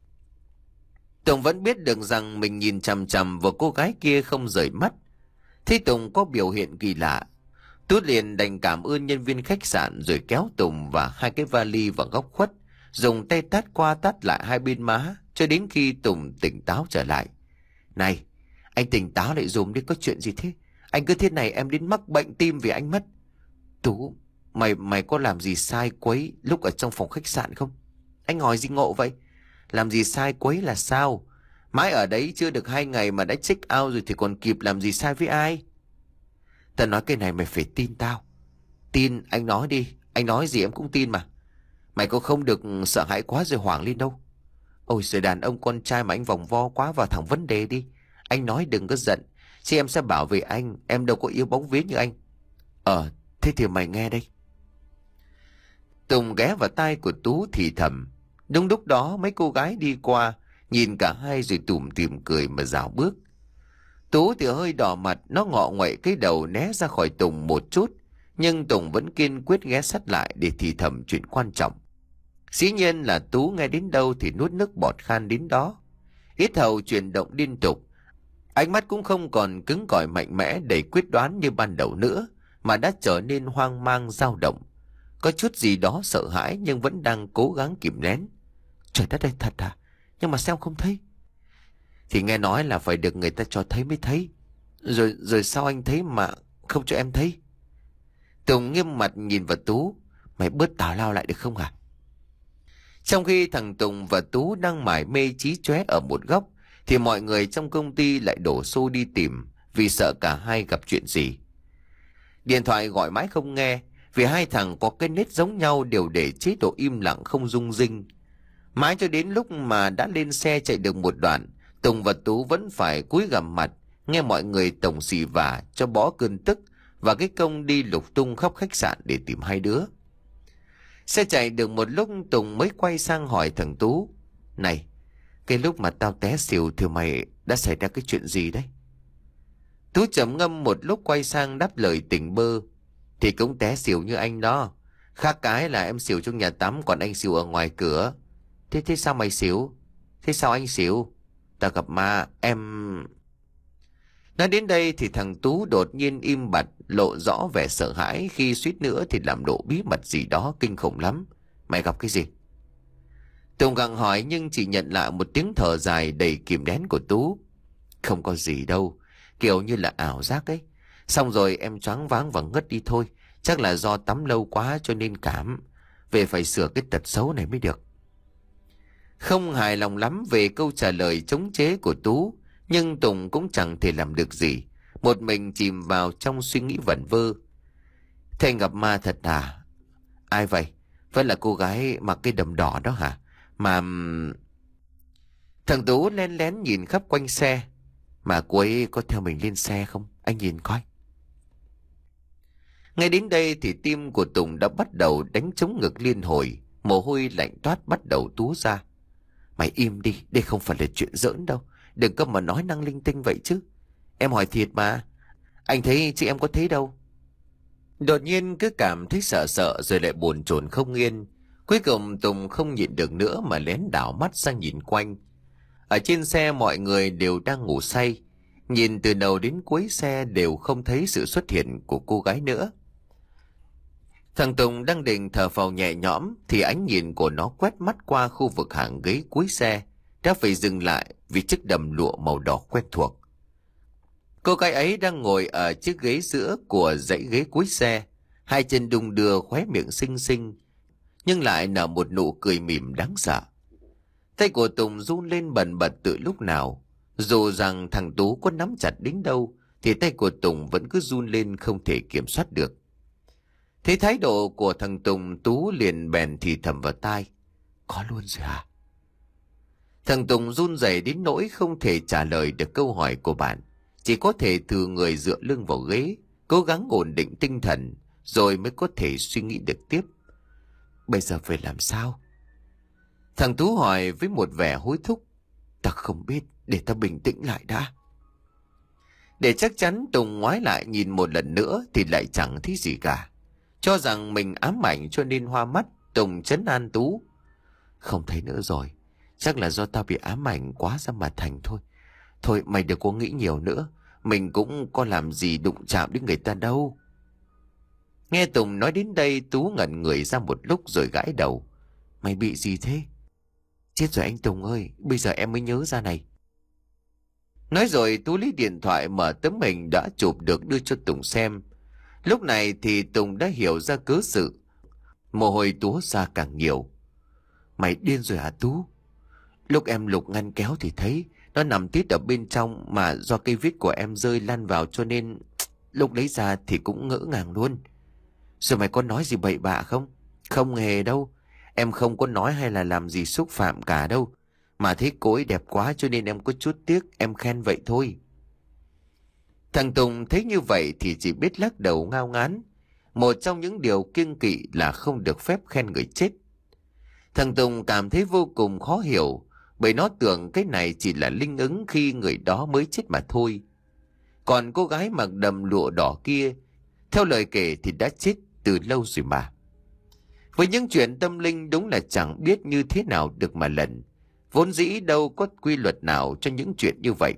Tùng vẫn biết được rằng mình nhìn chằm chằm vào cô gái kia không rời mắt. Thấy Tùng có biểu hiện kỳ lạ, Tú liền đành cảm ơn nhân viên khách sạn rồi kéo Tùng và hai cái vali vào góc khuất, dùng tay tát qua tát lại hai bên má cho đến khi Tùng tỉnh táo trở lại. Này, anh tỉnh táo lại dùm đi, có chuyện gì thế? Anh cứ thế này em đến mắc bệnh tim vì anh mất. Tú, mày mày có làm gì sai quấy lúc ở trong phòng khách sạn không? Anh hỏi gì ngộ vậy? Làm gì sai quấy là sao? Mãi ở đấy chưa được hai ngày mà đã check out rồi thì còn kịp làm gì sai với ai? Tao nói cái này mày phải tin tao. Tin, anh nói đi. Anh nói gì em cũng tin mà. Mày có không được sợ hãi quá rồi hoảng lên đâu. Ôi giời, đàn ông con trai mà anh vòng vo quá, vào thẳng vấn đề đi. Anh nói đừng có giận, chứ em sẽ bảo vệ anh. Em đâu có yếu bóng vía như anh. Ờ, thế thì mày nghe đây. Tùng ghé vào tai của Tú thì thầm. Đúng lúc đó mấy cô gái đi qua, nhìn cả hai rồi tủm tỉm cười mà rảo bước. Tú thì hơi đỏ mặt, nó ngọ nguậy cái đầu né ra khỏi Tùng một chút, nhưng Tùng vẫn kiên quyết ghé sát lại để thì thầm chuyện quan trọng. Dĩ nhiên là Tú nghe đến đâu thì nuốt nước bọt khan đến đó. Hít hầu chuyển động liên tục, ánh mắt cũng không còn cứng cỏi mạnh mẽ đầy quyết đoán như ban đầu nữa, mà đã trở nên hoang mang dao động. Có chút gì đó sợ hãi nhưng vẫn đang cố gắng kìm nén. Trời đất ơi, thật à? Nhưng mà sao không thấy? Thì nghe nói là phải được người ta cho thấy mới thấy. Rồi rồi sao anh thấy mà không cho em thấy? Tùng nghiêm mặt nhìn vào Tú. Mày bớt tào lao lại được không hả? Trong khi thằng Tùng và Tú đang mải mê chí chóe ở một góc, thì mọi người trong công ty lại đổ xô đi tìm, vì sợ cả hai gặp chuyện gì. Điện thoại gọi mãi không nghe, vì hai thằng có cái nết giống nhau đều để chế độ im lặng không rung rinh. Mãi cho đến lúc mà đã lên xe chạy được một đoạn, Tùng và Tú vẫn phải cúi gằm mặt, nghe mọi người tổng xì vả cho bó cơn tức và cái công đi lục tung khắp khách sạn để tìm hai đứa. Xe chạy được một lúc, Tùng mới quay sang hỏi thằng Tú. Này, cái lúc mà tao té xỉu thì mày đã xảy ra cái chuyện gì đấy? Tú trầm ngâm một lúc quay sang đáp lời tỉnh bơ. Thì cũng té xỉu như anh đó. Khác cái là em xỉu trong nhà tắm, còn anh xỉu ở ngoài cửa. Thế thế sao mày xỉu? Thế sao anh xỉu? Tao gặp ma, em... Nói đến đây thì thằng Tú đột nhiên im bặt, lộ rõ vẻ sợ hãi khi suýt nữa thì làm lộ bí mật gì đó kinh khủng lắm. Mày gặp cái gì? Tùng gặng hỏi nhưng chỉ nhận lại một tiếng thở dài đầy kìm nén của Tú. Không có gì đâu, kiểu như là ảo giác ấy. Xong rồi em choáng váng và ngất đi thôi. Chắc là do tắm lâu quá cho nên cảm. Về phải sửa cái tật xấu này mới được. Không hài lòng lắm về câu trả lời chống chế của Tú, nhưng Tùng cũng chẳng thể làm được gì. Một mình chìm vào trong suy nghĩ vẩn vơ. Thế gặp ma thật à? Ai vậy? Vẫn là cô gái mặc cái đầm đỏ đó hả? Mà... Thằng Tú lén lén nhìn khắp quanh xe. Mà cô ấy có theo mình lên xe không? Anh nhìn coi. Ngay đến đây thì tim của Tùng đã bắt đầu đánh trống ngực liên hồi. Mồ hôi lạnh toát bắt đầu túa ra. Mày im đi, đây không phải là chuyện giỡn đâu. Đừng có mà nói năng linh tinh vậy chứ. Em hỏi thiệt mà. Anh thấy chị em có thấy đâu. Đột nhiên cứ cảm thấy sợ sợ rồi lại bồn chồn không yên. Cuối cùng Tùng không nhịn được nữa mà lén đảo mắt sang nhìn quanh. Ở trên xe mọi người đều đang ngủ say. Nhìn từ đầu đến cuối xe đều không thấy sự xuất hiện của cô gái nữa. Thằng Tùng đang định thở phào nhẹ nhõm thì ánh nhìn của nó quét mắt qua khu vực hàng ghế cuối xe, đã phải dừng lại vì chiếc đầm lụa màu đỏ quen thuộc. Cô gái ấy đang ngồi ở chiếc ghế giữa của dãy ghế cuối xe, hai chân đung đưa, khóe miệng xinh xinh, nhưng lại nở một nụ cười mỉm đáng sợ. Tay của Tùng run lên bần bật từ lúc nào. Dù rằng thằng Tú có nắm chặt đến đâu thì tay của Tùng vẫn cứ run lên không thể kiểm soát được. Thấy thái độ của thằng Tùng, Tú liền bèn thì thầm vào tai. Có luôn rồi à? Thằng Tùng run rẩy đến nỗi không thể trả lời được câu hỏi của bạn. Chỉ có thể thừ người dựa lưng vào ghế, cố gắng ổn định tinh thần, rồi mới có thể suy nghĩ được tiếp. Bây giờ phải làm sao? Thằng Tú hỏi với một vẻ hối thúc. Ta không biết, để ta bình tĩnh lại đã. Để chắc chắn, Tùng ngoái lại nhìn một lần nữa thì lại chẳng thấy gì cả. Cho rằng mình ám ảnh cho nên hoa mắt, Tùng trấn an Tú. Không thấy nữa rồi, chắc là do tao bị ám ảnh quá ra mà thành thôi. Thôi mày đừng có nghĩ nhiều nữa, mình cũng có làm gì đụng chạm đến người ta đâu. Nghe Tùng nói đến đây, Tú ngẩn người ra một lúc rồi gãi đầu. Mày bị gì thế? Chết rồi anh Tùng ơi, bây giờ em mới nhớ ra này. Nói rồi Tú lấy điện thoại mở tấm hình đã chụp được đưa cho Tùng xem. Lúc này thì Tùng đã hiểu ra cớ sự. Mồ hôi túa ra càng nhiều. Mày điên rồi hả Tú? Lúc em lục ngăn kéo thì thấy nó nằm tít ở bên trong, mà do cây viết của em rơi lan vào cho nên lúc lấy ra thì cũng ngỡ ngàng luôn. Rồi mày có nói gì bậy bạ không? Không hề đâu. Em không có nói hay là làm gì xúc phạm cả đâu. Mà thấy cô ấy đẹp quá cho nên em có chút tiếc, em khen vậy thôi. Thằng Tùng thấy như vậy thì chỉ biết lắc đầu ngao ngán. Một trong những điều kiêng kỵ là không được phép khen người chết. Thằng Tùng cảm thấy vô cùng khó hiểu, bởi nó tưởng cái này chỉ là linh ứng khi người đó mới chết mà thôi. Còn cô gái mặc đầm lụa đỏ kia, theo lời kể thì đã chết từ lâu rồi mà. Với những chuyện tâm linh đúng là chẳng biết như thế nào được mà lần. Vốn dĩ đâu có quy luật nào cho những chuyện như vậy.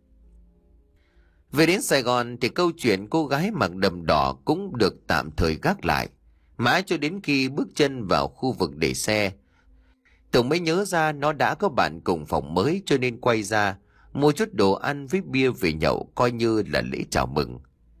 Về đến Sài Gòn thì câu chuyện cô gái mặc đầm đỏ cũng được tạm thời gác lại. Mãi cho đến khi bước chân vào khu vực để xe, Tùng mới nhớ ra nó đã có bạn cùng phòng mới, cho nên quay ra mua chút đồ ăn với bia về nhậu, coi như là lễ chào mừng.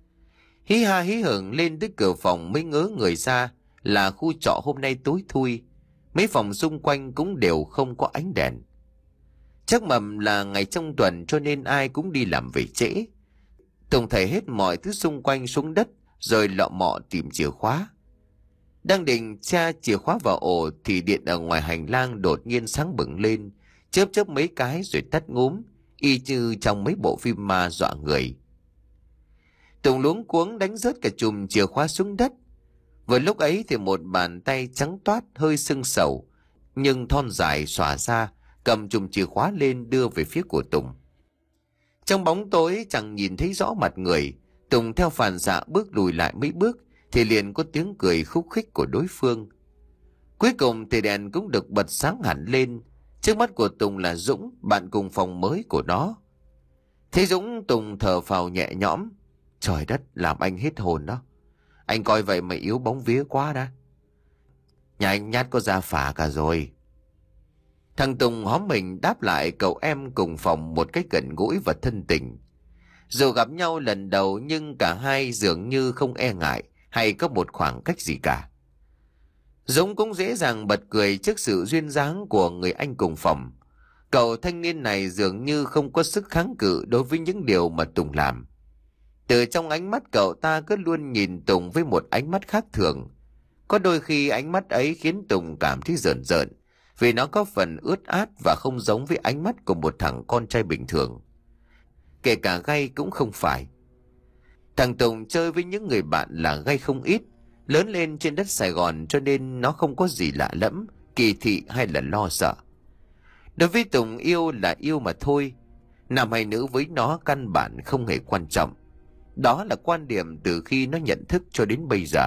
Hí ha hí hửng lên tới cửa phòng mới ngớ người ra là khu trọ hôm nay tối thui. Mấy phòng xung quanh cũng đều không có ánh đèn. Chắc mầm là ngày trong tuần cho nên ai cũng đi làm về trễ. Tùng thảy hết mọi thứ xung quanh xuống đất rồi lọ mọ tìm chìa khóa. Đang định tra chìa khóa vào ổ thì điện ở ngoài hành lang đột nhiên sáng bừng lên, chớp chớp mấy cái rồi tắt ngúm, y như trong mấy bộ phim ma dọa người. Tùng luống cuống đánh rớt cả chùm chìa khóa xuống đất. Vừa lúc ấy thì một bàn tay trắng toát hơi sưng sầu nhưng thon dài xòa ra, cầm chùm chìa khóa lên đưa về phía của Tùng. Trong bóng tối chẳng nhìn thấy rõ mặt người, Tùng theo phản xạ bước lùi lại mấy bước thì liền có tiếng cười khúc khích của đối phương. Cuối cùng thì đèn cũng được bật sáng hẳn lên. Trước mắt của Tùng là Dũng, bạn cùng phòng mới của nó. Thấy Dũng, Tùng thở phào nhẹ nhõm. Trời đất, làm anh hết hồn đó. Anh coi vậy mà yếu bóng vía quá đã. Nhà anh nhát có ra phả cả rồi. Thằng Tùng hóm mình đáp lại cậu em cùng phòng một cách gần gũi và thân tình. Dù gặp nhau lần đầu nhưng cả hai dường như không e ngại hay có một khoảng cách gì cả. Dũng cũng dễ dàng bật cười trước sự duyên dáng của người anh cùng phòng. Cậu thanh niên này dường như không có sức kháng cự đối với những điều mà Tùng làm. Từ trong ánh mắt cậu ta cứ luôn nhìn Tùng với một ánh mắt khác thường. Có đôi khi ánh mắt ấy khiến Tùng cảm thấy rợn rợn, vì nó có phần ướt át và không giống với ánh mắt của một thằng con trai bình thường. Kể cả gay cũng không phải. Thằng Tùng chơi với những người bạn là gay không ít, lớn lên trên đất Sài Gòn cho nên nó không có gì lạ lẫm, kỳ thị hay là lo sợ. Đối với Tùng, yêu là yêu mà thôi. Nam hay nữ với nó căn bản không hề quan trọng. Đó là quan điểm từ khi nó nhận thức cho đến bây giờ.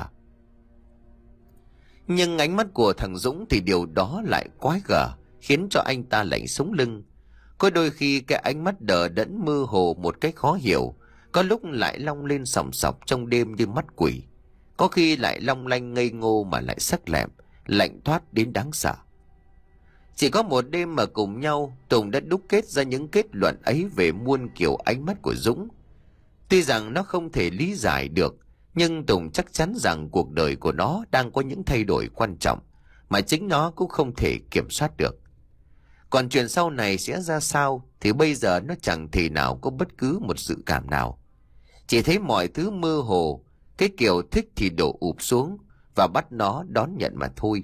Nhưng ánh mắt của thằng Dũng thì điều đó lại quái gở, khiến cho anh ta lạnh sống lưng. Có đôi khi cái ánh mắt đờ đẫn mơ hồ một cách khó hiểu, có lúc lại long lên sòng sọc trong đêm như mắt quỷ, có khi lại long lanh ngây ngô mà lại sắc lẹm, lạnh thoát đến đáng sợ. Chỉ có một đêm mà cùng nhau, Tùng đã đúc kết ra những kết luận ấy về muôn kiểu ánh mắt của Dũng. Tuy rằng nó không thể lý giải được, nhưng Tùng chắc chắn rằng cuộc đời của nó đang có những thay đổi quan trọng mà chính nó cũng không thể kiểm soát được. Còn chuyện sau này sẽ ra sao thì bây giờ nó chẳng thể nào có bất cứ một dự cảm nào. Chỉ thấy mọi thứ mơ hồ, cái kiểu thích thì đổ ụp xuống và bắt nó đón nhận mà thôi.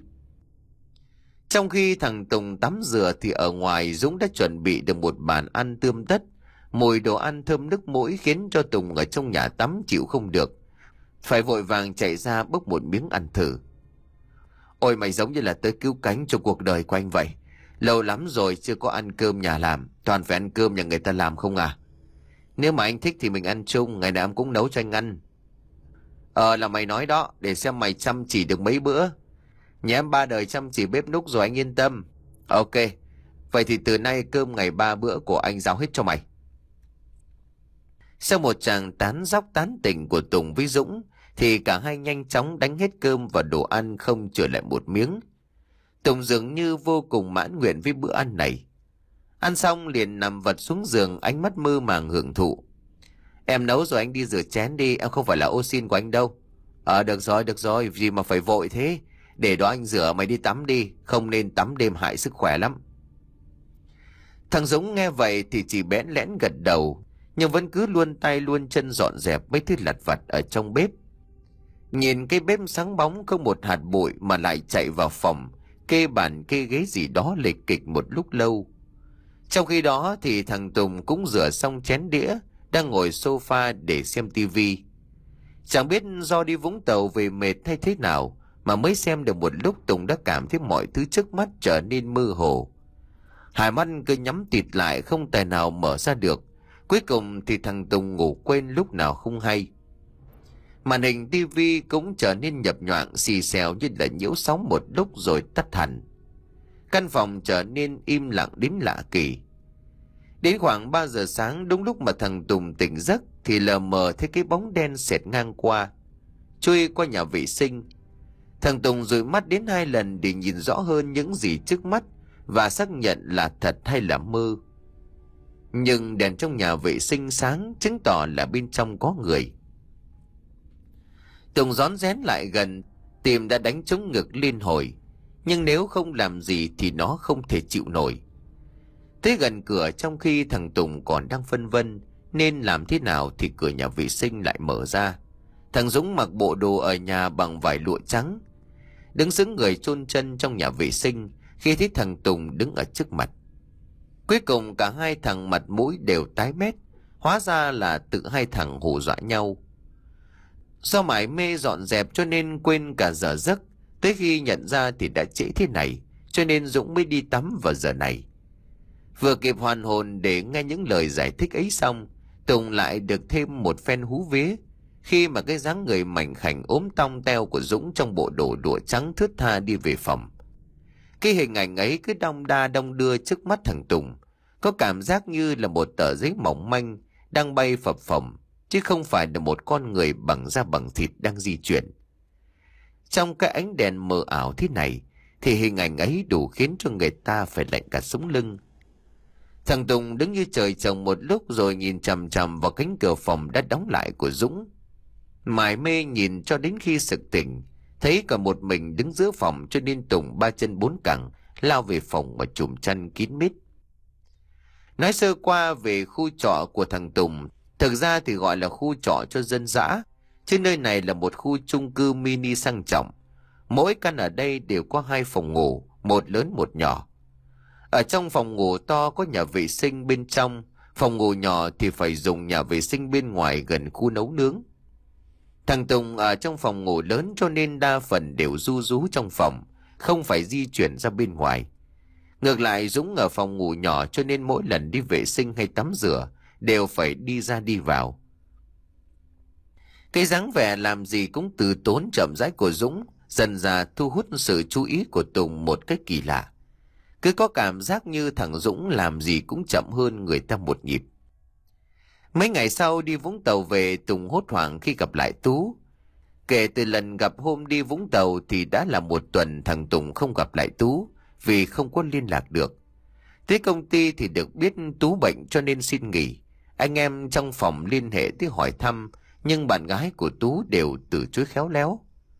Trong khi thằng Tùng tắm rửa thì ở ngoài Dũng đã chuẩn bị được một bàn ăn tươm tất. Mùi đồ ăn thơm nức mũi khiến cho Tùng ở trong nhà tắm chịu không được, phải vội vàng chạy ra bốc một miếng ăn thử. Ôi, mày giống như là tới cứu cánh cho cuộc đời của anh vậy. Lâu lắm rồi chưa có ăn cơm nhà làm, toàn phải ăn cơm nhà người ta làm không à? Nếu mà anh thích thì mình ăn chung, ngày nào em cũng nấu cho anh ăn. Ờ là mày nói đó, để xem mày chăm chỉ được mấy bữa. Nhà em ba đời chăm chỉ bếp núc rồi, anh yên tâm. Ok, vậy thì từ nay cơm ngày ba bữa của anh giao hết cho mày. Sau một tràng tán dóc tán tỉnh của Tùng với Dũng thì cả hai nhanh chóng đánh hết cơm và đồ ăn không chừa lại một miếng. Tùng dường như vô cùng mãn nguyện với bữa ăn này. Ăn xong liền nằm vật xuống giường, ánh mắt mơ màng hưởng thụ. Em nấu rồi, anh đi rửa chén đi, em không phải là ô xin của anh đâu. Ờ được rồi, được rồi, gì mà phải vội thế. Để đó anh rửa, mày đi tắm đi, không nên tắm đêm hại sức khỏe lắm. Thằng Dũng nghe vậy thì chỉ bẽn lẽn gật đầu, nhưng vẫn cứ luôn tay luôn chân dọn dẹp mấy thứ lặt vặt ở trong bếp. Nhìn cái bếp sáng bóng không một hạt bụi mà lại chạy vào phòng, kê bàn kê ghế gì đó lệch kịch một lúc lâu. Trong khi đó thì thằng Tùng cũng rửa xong chén đĩa, đang ngồi sofa để xem tivi. Chẳng biết do đi Vũng Tàu về mệt hay thế nào mà mới xem được một lúc Tùng đã cảm thấy mọi thứ trước mắt trở nên mơ hồ. Hai mắt cứ nhắm tịt lại không tài nào mở ra được. Cuối cùng thì thằng Tùng ngủ quên lúc nào không hay. Màn hình tivi cũng trở nên nhập nhoạng xì xèo như là nhiễu sóng một lúc rồi tắt hẳn. Căn phòng trở nên im lặng đến lạ kỳ. Đến khoảng ba giờ sáng, đúng lúc mà thằng Tùng tỉnh giấc thì lờ mờ thấy cái bóng đen xẹt ngang qua, trôi qua nhà vệ sinh. Thằng Tùng dụi mắt đến hai lần để nhìn rõ hơn những gì trước mắt và xác nhận là thật hay là mơ. Nhưng đèn trong nhà vệ sinh sáng, chứng tỏ là bên trong có người. Tùng rón rén lại gần, tim đã đánh trống ngực liên hồi. Nhưng nếu không làm gì thì nó không thể chịu nổi. Tới gần cửa, trong khi thằng Tùng còn đang phân vân nên làm thế nào thì cửa nhà vệ sinh lại mở ra. Thằng Dũng mặc bộ đồ ở nhà bằng vải lụa trắng, đứng sững người chôn chân trong nhà vệ sinh khi thấy thằng Tùng đứng ở trước mặt. Cuối cùng cả hai thằng mặt mũi đều tái mét, hóa ra là tự hai thằng hù dọa nhau. Do mải mê dọn dẹp cho nên quên cả giờ giấc, tới khi nhận ra thì đã trễ thế này, cho nên Dũng mới đi tắm vào giờ này. Vừa kịp hoàn hồn để nghe những lời giải thích ấy xong, Tùng lại được thêm một phen hú vía khi mà cái dáng người mảnh khảnh ốm tong teo của Dũng trong bộ đồ lụa trắng thướt tha đi về phòng. Cái hình ảnh ấy cứ đong đa đong đưa trước mắt thằng Tùng, có cảm giác như là một tờ giấy mỏng manh đang bay phập phồng, chứ không phải là một con người bằng da bằng thịt đang di chuyển. Trong cái ánh đèn mờ ảo thế này thì hình ảnh ấy đủ khiến cho người ta phải lạnh cả sống lưng. Thằng Tùng đứng như trời trồng một lúc rồi nhìn chằm chằm vào cánh cửa phòng đã đóng lại của Dũng. Mải mê nhìn cho đến khi sực tỉnh, thấy còn một mình đứng giữa phòng cho nên Tùng ba chân bốn cẳng lao về phòng và chùm chăn kín mít. Nói sơ qua về khu trọ của thằng Tùng, thực ra thì gọi là khu trọ cho dân dã, chứ nơi này là một khu chung cư mini sang trọng. Mỗi căn ở đây đều có hai phòng ngủ, một lớn một nhỏ. Ở trong phòng ngủ to có nhà vệ sinh bên trong, phòng ngủ nhỏ thì phải dùng nhà vệ sinh bên ngoài gần khu nấu nướng. Thằng Tùng ở trong phòng ngủ lớn cho nên đa phần đều ru rú trong phòng, không phải di chuyển ra bên ngoài. Ngược lại Dũng ở phòng ngủ nhỏ cho nên mỗi lần đi vệ sinh hay tắm rửa đều phải đi ra đi vào. Cái dáng vẻ làm gì cũng từ tốn chậm rãi của Dũng dần dà thu hút sự chú ý của Tùng một cách kỳ lạ. Cứ có cảm giác như thằng Dũng làm gì cũng chậm hơn người ta một nhịp. Mấy ngày sau đi Vũng Tàu về, Tùng hốt hoảng khi gặp lại Tú. Kể từ lần gặp hôm đi Vũng Tàu thì đã là một tuần thằng Tùng không gặp lại Tú vì không có liên lạc được. Tới công ty thì được biết Tú bệnh cho nên xin nghỉ. Anh em trong phòng liên hệ tới hỏi thăm, nhưng bạn gái của Tú đều từ chối khéo léo.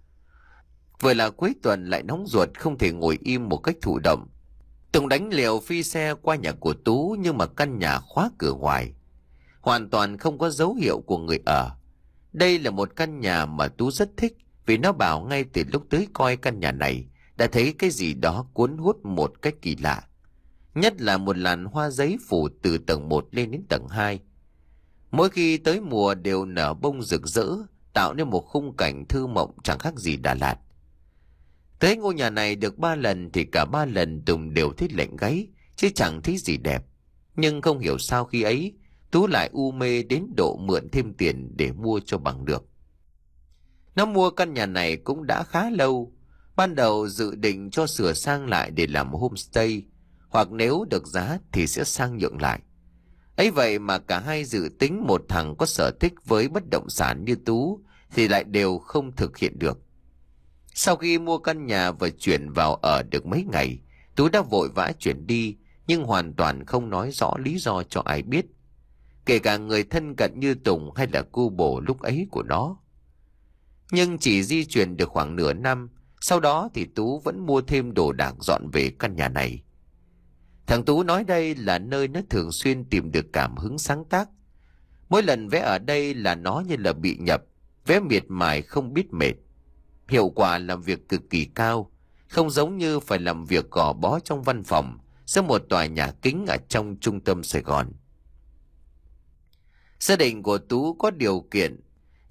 Vừa là cuối tuần lại nóng ruột không thể ngồi im một cách thụ động, Tùng đánh liều phi xe qua nhà của Tú, nhưng mà căn nhà khóa cửa ngoài, hoàn toàn không có dấu hiệu của người ở. Đây là một căn nhà mà Tú rất thích, vì nó bảo ngay từ lúc tới coi căn nhà này đã thấy cái gì đó cuốn hút một cách kỳ lạ. Nhất là một làn hoa giấy phủ từ tầng một lên đến tầng hai. Mỗi khi tới mùa đều nở bông rực rỡ, tạo nên một khung cảnh thư mộng chẳng khác gì Đà Lạt. Tới ngôi nhà này được ba lần thì cả ba lần Tùng đều thấy lạnh gáy, chứ chẳng thấy gì đẹp. Nhưng không hiểu sao khi ấy Tú lại u mê đến độ mượn thêm tiền để mua cho bằng được. Nó mua căn nhà này cũng đã khá lâu. Ban đầu dự định cho sửa sang lại để làm homestay, hoặc nếu được giá thì sẽ sang nhượng lại. Ấy vậy mà cả hai dự tính một thằng có sở thích với bất động sản như Tú thì lại đều không thực hiện được. Sau khi mua căn nhà và chuyển vào ở được mấy ngày, Tú đã vội vã chuyển đi, nhưng hoàn toàn không nói rõ lý do cho ai biết, kể cả người thân cận như Tùng hay là cô bồ lúc ấy của nó. Nhưng chỉ di chuyển được khoảng nửa năm, sau đó thì Tú vẫn mua thêm đồ đạc dọn về căn nhà này. Thằng Tú nói đây là nơi nó thường xuyên tìm được cảm hứng sáng tác. Mỗi lần vẽ ở đây là nó như là bị nhập, vẽ miệt mài không biết mệt. Hiệu quả làm việc cực kỳ cao, không giống như phải làm việc gò bó trong văn phòng giữa một tòa nhà kính ở trong trung tâm Sài Gòn. Gia đình của Tú có điều kiện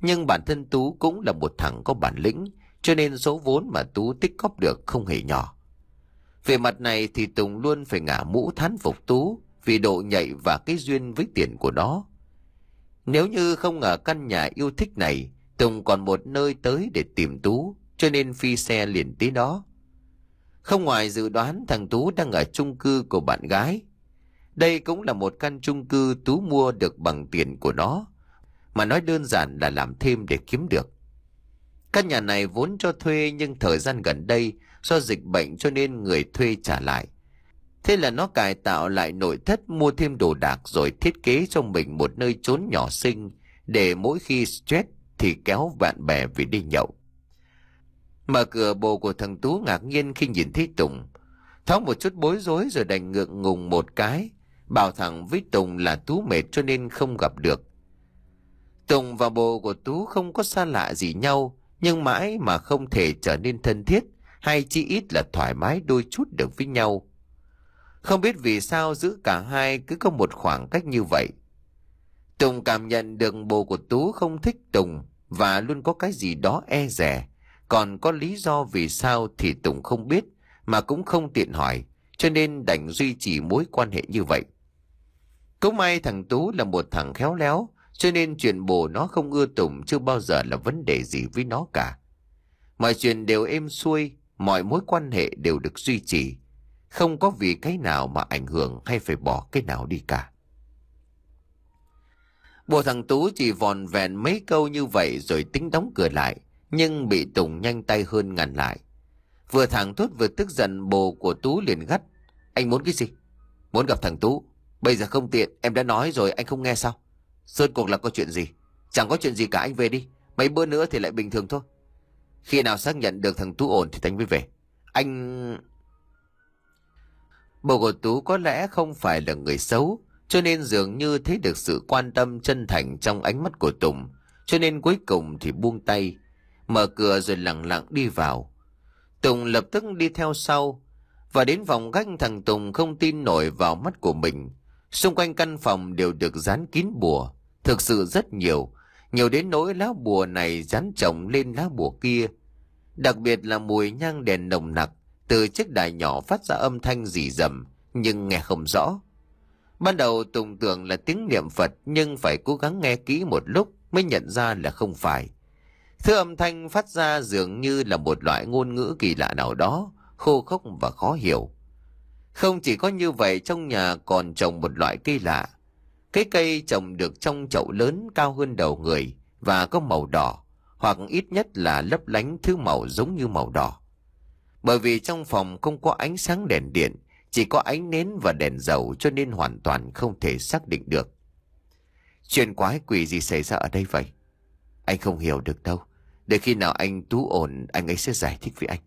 Nhưng bản thân Tú cũng là một thằng có bản lĩnh, cho nên số vốn mà Tú tích góp được không hề nhỏ. Về mặt này thì Tùng luôn phải ngả mũ thán phục Tú vì độ nhạy và cái duyên với tiền của nó. Nếu như không ở căn nhà yêu thích này, Tùng còn một nơi tới để tìm Tú, cho nên phi xe liền tới đó. Không ngoài dự đoán, thằng Tú đang ở chung cư của bạn gái. Đây cũng là một căn chung cư Tú mua được bằng tiền của nó, mà nói đơn giản là làm thêm để kiếm được. Căn nhà này vốn cho thuê, nhưng thời gian gần đây do dịch bệnh cho nên người thuê trả lại. Thế là nó cải tạo lại nội thất, mua thêm đồ đạc rồi thiết kế cho mình một nơi trốn nhỏ xinh để mỗi khi stress thì kéo bạn bè về đi nhậu. Mở cửa, bồ của thằng Tú ngạc nhiên khi nhìn thấy Tùng. Tháo một chút bối rối rồi đành ngượng ngùng một cái, bảo thẳng với Tùng là Tú mệt cho nên không gặp được. Tùng và bồ của Tú không có xa lạ gì nhau, nhưng mãi mà không thể trở nên thân thiết, hay chỉ ít là thoải mái đôi chút được với nhau. Không biết vì sao giữa cả hai cứ có một khoảng cách như vậy. Tùng cảm nhận được bồ của Tú không thích Tùng và luôn có cái gì đó e dè. Còn có lý do vì sao thì Tùng không biết, mà cũng không tiện hỏi, cho nên đành duy trì mối quan hệ như vậy. Cũng may thằng Tú là một thằng khéo léo, cho nên chuyện bồ nó không ưa Tùng chưa bao giờ là vấn đề gì với nó cả. Mọi chuyện đều êm xuôi, mọi mối quan hệ đều được duy trì, không có vì cái nào mà ảnh hưởng hay phải bỏ cái nào đi cả. Bộ thằng Tú chỉ vòn vẹn mấy câu như vậy rồi tính đóng cửa lại, nhưng bị Tùng nhanh tay hơn ngăn lại. Vừa thẳng thốt vừa tức giận, bồ của Tú liền gắt: Anh muốn cái gì? Muốn gặp thằng Tú. Bây giờ không tiện, em đã nói rồi, anh không nghe sao? Rốt cuộc là có chuyện gì? Chẳng có chuyện gì cả, anh về đi. Mấy bữa nữa thì lại bình thường thôi. Khi nào xác nhận được thằng Tú ổn thì anh mới về. Anh... Bồ của Tú có lẽ không phải là người xấu, cho nên dường như thấy được sự quan tâm chân thành trong ánh mắt của Tùng, cho nên cuối cùng thì buông tay, mở cửa rồi lặng lặng đi vào. Tùng lập tức đi theo sau, và đến phòng khách thằng Tùng không tin nổi vào mắt của mình. Xung quanh căn phòng đều được dán kín bùa, thực sự rất nhiều, nhiều đến nỗi lá bùa này dán chồng lên lá bùa kia. Đặc biệt là mùi nhang đèn nồng nặc từ chiếc đài nhỏ phát ra âm thanh rì rầm nhưng nghe không rõ. Ban đầu Tùng tưởng là tiếng niệm Phật, nhưng phải cố gắng nghe kỹ một lúc mới nhận ra là không phải. Thứ âm thanh phát ra dường như là một loại ngôn ngữ kỳ lạ nào đó, khô khốc và khó hiểu. Không chỉ có như vậy, trong nhà còn trồng một loại cây lạ. Cái cây trồng được trong chậu lớn cao hơn đầu người và có màu đỏ, hoặc ít nhất là lấp lánh thứ màu giống như màu đỏ. Bởi vì trong phòng không có ánh sáng đèn điện, chỉ có ánh nến và đèn dầu, cho nên hoàn toàn không thể xác định được. Chuyện quái quỷ gì xảy ra ở đây vậy? Anh không hiểu được đâu. Để khi nào anh Tú ổn, anh ấy sẽ giải thích với anh.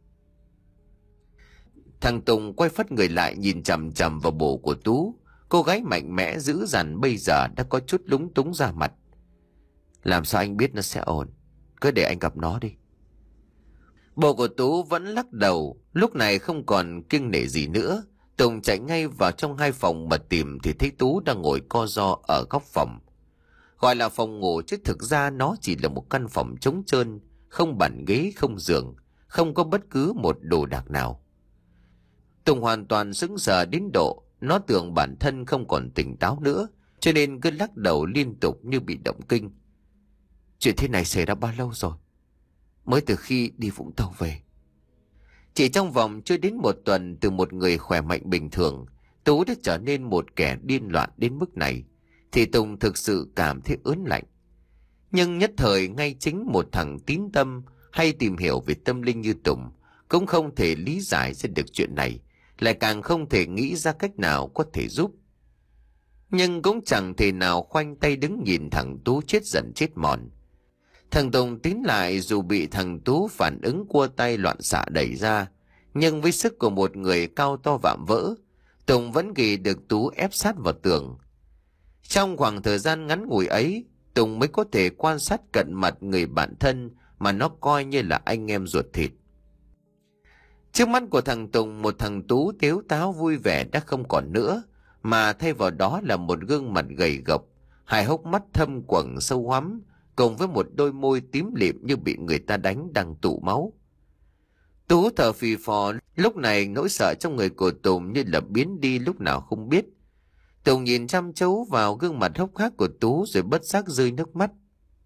Thằng Tùng quay phắt người lại nhìn chằm chằm vào bồ của Tú. Cô gái mạnh mẽ dữ dằn bây giờ đã có chút lúng túng ra mặt. Làm sao anh biết nó sẽ ổn? Cứ để anh gặp nó đi. Bồ của Tú vẫn lắc đầu, lúc này không còn kiêng nể gì nữa. Tùng chạy ngay vào trong hai phòng mà tìm thì thấy Tú đang ngồi co ro ở góc phòng. Gọi là phòng ngủ chứ thực ra nó chỉ là một căn phòng trống trơn, không bàn ghế, không giường, không có bất cứ một đồ đạc nào. Tùng hoàn toàn sững sờ đến độ nó tưởng bản thân không còn tỉnh táo nữa, cho nên cứ lắc đầu liên tục như bị động kinh. Chuyện thế này xảy ra bao lâu rồi? Mới từ khi đi Vũng Tàu về. Chỉ trong vòng chưa đến một tuần, từ một người khỏe mạnh bình thường, Tú đã trở nên một kẻ điên loạn đến mức này, thì Tùng thực sự cảm thấy ớn lạnh. Nhưng nhất thời ngay chính một thằng tín tâm hay tìm hiểu về tâm linh như Tùng cũng không thể lý giải ra được chuyện này, lại càng không thể nghĩ ra cách nào có thể giúp. Nhưng cũng chẳng thể nào khoanh tay đứng nhìn thằng Tú chết dần chết mòn. Thằng Tùng tín lại dù bị thằng Tú phản ứng cua tay loạn xạ đẩy ra, nhưng với sức của một người cao to vạm vỡ, Tùng vẫn ghi được Tú ép sát vào tường. Trong khoảng thời gian ngắn ngủi ấy, Tùng mới có thể quan sát cận mặt người bạn thân mà nó coi như là anh em ruột thịt. Trước mắt của thằng Tùng, một thằng Tú tếu táo vui vẻ đã không còn nữa, mà thay vào đó là một gương mặt gầy gộc, hai hốc mắt thâm quầng sâu hoắm, cùng với một đôi môi tím lịm như bị người ta đánh đang tụ máu. Tú thở phì phò, lúc này nỗi sợ trong người của Tùng như là biến đi lúc nào không biết. Tùng nhìn chăm chú vào gương mặt hốc hác của Tú rồi bất giác rơi nước mắt.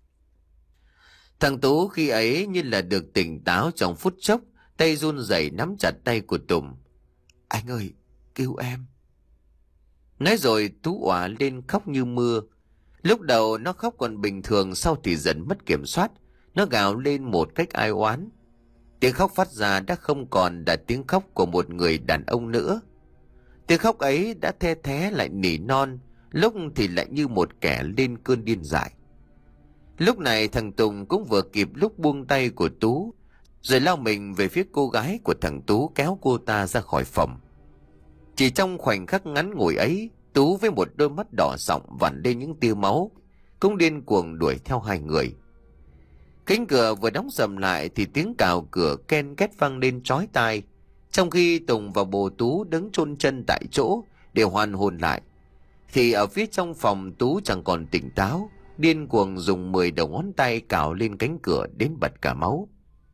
Thằng Tú khi ấy như là được tỉnh táo trong phút chốc, tay run rẩy nắm chặt tay của Tùng. Anh ơi, cứu em. Nói rồi Tú òa lên khóc như mưa. Lúc đầu nó khóc còn bình thường, sau thì dần mất kiểm soát. Nó gào lên một cách ai oán. Tiếng khóc phát ra đã không còn là tiếng khóc của một người đàn ông nữa. Tiếng khóc ấy đã the thé lại nỉ non, lúc thì lại như một kẻ lên cơn điên dại. Lúc này thằng Tùng cũng vừa kịp lúc buông tay của Tú, rồi lao mình về phía cô gái của thằng Tú, kéo cô ta ra khỏi phòng. Chỉ trong khoảnh khắc ngắn ngủi ấy, Tú với một đôi mắt đỏ sọng vằn lên những tia máu cũng điên cuồng đuổi theo hai người. Cánh cửa vừa đóng sầm lại thì tiếng cào cửa ken két vang lên chói tai, trong khi Tùng và bồ Tú đứng chôn chân tại chỗ để hoàn hồn lại, thì ở phía trong phòng Tú chẳng còn tỉnh táo, điên cuồng dùng mười đầu ngón tay cào lên cánh cửa đến bật cả máu.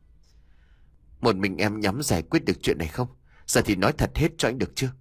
Một mình em nhắm giải quyết được chuyện này không? Giờ thì nói thật hết cho anh được chưa?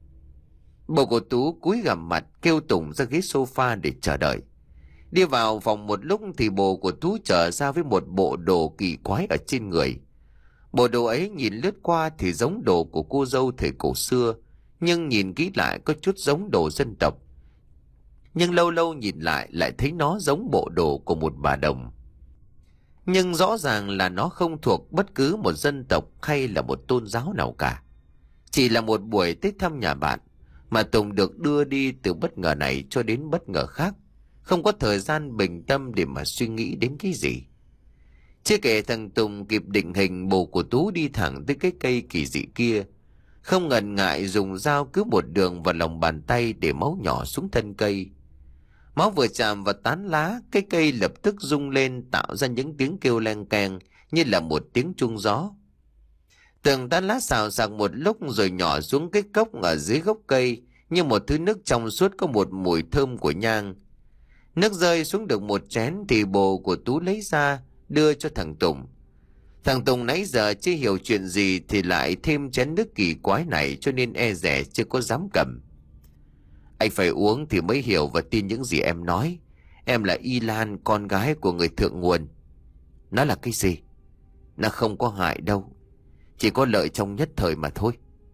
Bồ của Tú cúi gằm mặt kêu Tùng ra ghế sofa để chờ đợi. Đi vào phòng một lúc thì bồ của Tú trở ra với một bộ đồ kỳ quái ở trên người. Bộ đồ ấy nhìn lướt qua thì giống đồ của cô dâu thời cổ xưa, nhưng nhìn kỹ lại có chút giống đồ dân tộc. Nhưng lâu lâu nhìn lại lại thấy nó giống bộ đồ của một bà đồng. Nhưng rõ ràng là nó không thuộc bất cứ một dân tộc hay là một tôn giáo nào cả. Chỉ là một buổi tới thăm nhà bạn mà Tùng được đưa đi từ bất ngờ này cho đến bất ngờ khác, không có thời gian bình tâm để mà suy nghĩ đến cái gì. Chưa kể thằng Tùng kịp định hình, bồ của Tú đi thẳng tới cái cây kỳ dị kia, không ngần ngại dùng dao cứ một đường vào lòng bàn tay để máu nhỏ xuống thân cây. Máu vừa chạm vào tán lá, cái cây lập tức rung lên tạo ra những tiếng kêu len keng như là một tiếng chuông gió. Từng tán lá xào xạc một lúc rồi nhỏ xuống cái cốc ở dưới gốc cây như một thứ nước trong suốt có một mùi thơm của nhang. Nước rơi xuống được một chén thì bồ của Tú lấy ra đưa cho thằng Tùng. Thằng Tùng nãy giờ chưa hiểu chuyện gì thì lại thêm chén nước kỳ quái này, cho nên e dè chưa có dám cầm. Anh phải uống thì mới hiểu và tin những gì em nói. Em là Y Lan, con gái của người thượng nguồn. Nó là cái gì? Nó không có hại đâu, chỉ có lợi trong nhất thời mà thôi.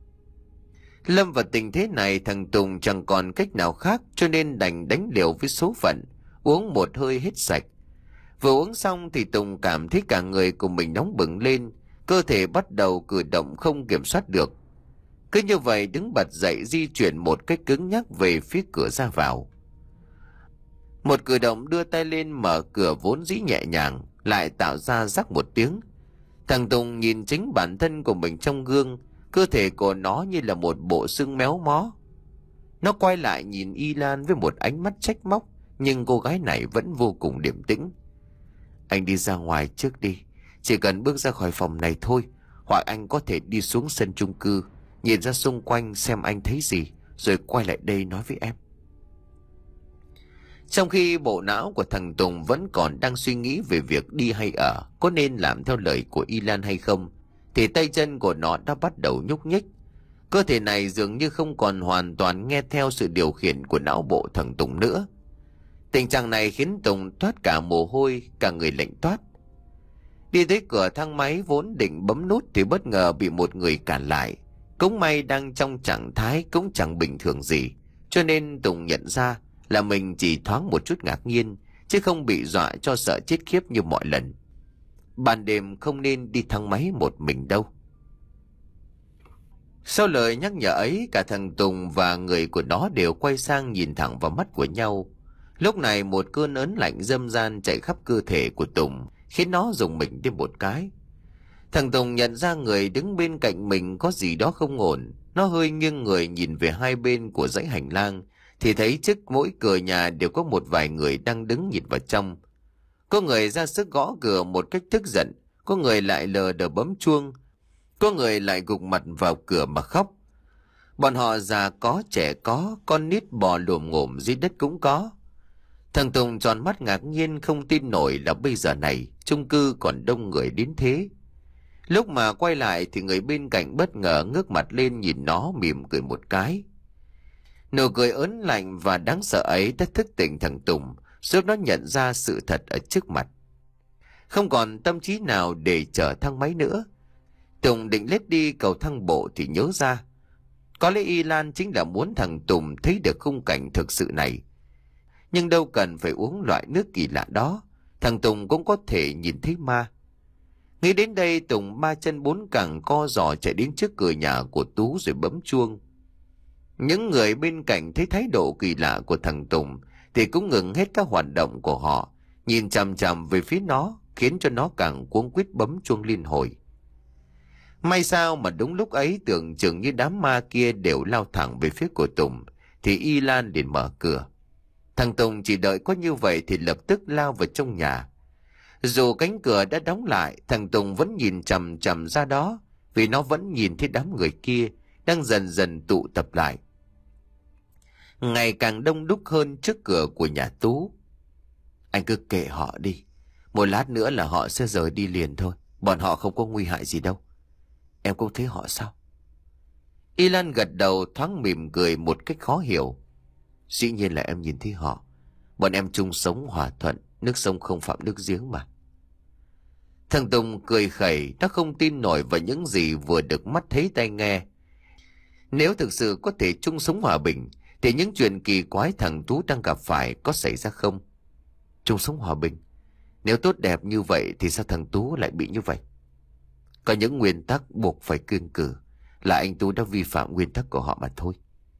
Lâm vào tình thế này, thằng Tùng chẳng còn cách nào khác, cho nên đành đánh liều với số phận, uống một hơi hết sạch. Vừa uống xong thì Tùng cảm thấy cả người của mình nóng bừng lên, cơ thể bắt đầu cử động không kiểm soát được. Cứ như vậy đứng bật dậy di chuyển một cách cứng nhắc về phía cửa ra vào. Một cử động đưa tay lên mở cửa vốn dĩ nhẹ nhàng lại tạo ra rắc một tiếng. Thằng Tùng nhìn chính bản thân của mình trong gương, cơ thể của nó như là một bộ xương méo mó. Nó quay lại nhìn Y Lan với một ánh mắt trách móc, nhưng cô gái này vẫn vô cùng điềm tĩnh. Anh đi ra ngoài trước đi, chỉ cần bước ra khỏi phòng này thôi, hoặc anh có thể đi xuống sân chung cư, nhìn ra xung quanh xem anh thấy gì, rồi quay lại đây nói với em. Trong khi bộ não của thằng Tùng vẫn còn đang suy nghĩ về việc đi hay ở, có nên làm theo lời của Y Lan hay không, thì tay chân của nó đã bắt đầu nhúc nhích. Cơ thể này dường như không còn hoàn toàn nghe theo sự điều khiển của não bộ thằng Tùng nữa. Tình trạng này khiến Tùng toát cả mồ hôi, cả người lạnh toát. Đi tới cửa thang máy vốn định bấm nút thì bất ngờ bị một người cản lại. Cũng may đang trong trạng thái cũng chẳng bình thường gì, cho nên Tùng nhận ra là mình chỉ thoáng một chút ngạc nhiên, chứ không bị dọa cho sợ chết khiếp như mọi lần. Ban đêm không nên đi thang máy một mình đâu. Sau lời nhắc nhở ấy, cả thằng Tùng và người của nó đều quay sang nhìn thẳng vào mắt của nhau. Lúc này một cơn ớn lạnh dâm gian chạy khắp cơ thể của Tùng, khiến nó rùng mình thêm một cái. Thằng Tùng nhận ra người đứng bên cạnh mình có gì đó không ổn. Nó hơi nghiêng người nhìn về hai bên của dãy hành lang, thì thấy trước mỗi cửa nhà đều có một vài người đang đứng nhìn vào trong. Có người ra sức gõ cửa một cách tức giận, có người lại lờ đờ bấm chuông, có người lại gục mặt vào cửa mà khóc. Bọn họ già có, trẻ có, con nít bò lồm ngồm dưới đất cũng có. Thằng Tùng tròn mắt ngạc nhiên không tin nổi là bây giờ này chung cư còn đông người đến thế. Lúc mà quay lại thì người bên cạnh bất ngờ ngước mặt lên nhìn nó mỉm cười một cái. Nụ cười ớn lạnh và đáng sợ ấy đã thức tỉnh thằng Tùng, giúp nó nhận ra sự thật ở trước mặt. Không còn tâm trí nào để chở thang máy nữa, Tùng định lết đi cầu thang bộ thì nhớ ra, có lẽ Y Lan chính là muốn thằng Tùng thấy được khung cảnh thực sự này. Nhưng đâu cần phải uống loại nước kỳ lạ đó, thằng Tùng cũng có thể nhìn thấy ma. Nghĩ đến đây, Tùng ba chân bốn cẳng co giò chạy đến trước cửa nhà của Tú rồi bấm chuông. Những người bên cạnh thấy thái độ kỳ lạ của thằng Tùng thì cũng ngừng hết các hoạt động của họ, nhìn chằm chằm về phía nó, khiến cho nó càng cuống quýt bấm chuông liên hồi. May sao mà đúng lúc ấy tưởng chừng như đám ma kia đều lao thẳng về phía của Tùng, thì Y Lan liền mở cửa. Thằng Tùng chỉ đợi có như vậy thì lập tức lao vào trong nhà. Dù cánh cửa đã đóng lại, thằng Tùng vẫn nhìn chằm chằm ra đó, vì nó vẫn nhìn thấy đám người kia đang dần dần tụ tập lại, ngày càng đông đúc hơn trước cửa của nhà Tú. Anh cứ kệ họ đi, một lát nữa là họ sẽ rời đi liền thôi, bọn họ không có nguy hại gì đâu. Em cũng thấy họ sao? Y Lan gật đầu thoáng mỉm cười một cách khó hiểu. Dĩ nhiên là em nhìn thấy họ, bọn em chung sống hòa thuận, nước sông không phạm nước giếng mà. Thằng Tùng cười khẩy, nó không tin nổi vào những gì vừa được mắt thấy tai nghe. Nếu thực sự có thể chung sống hòa bình thì những chuyện kỳ quái thằng Tú đang gặp phải có xảy ra không? Chung sống hòa bình? Nếu tốt đẹp như vậy thì sao thằng Tú lại bị như vậy? Có những nguyên tắc buộc phải kiêng cử, là anh Tú đã vi phạm nguyên tắc của họ mà thôi.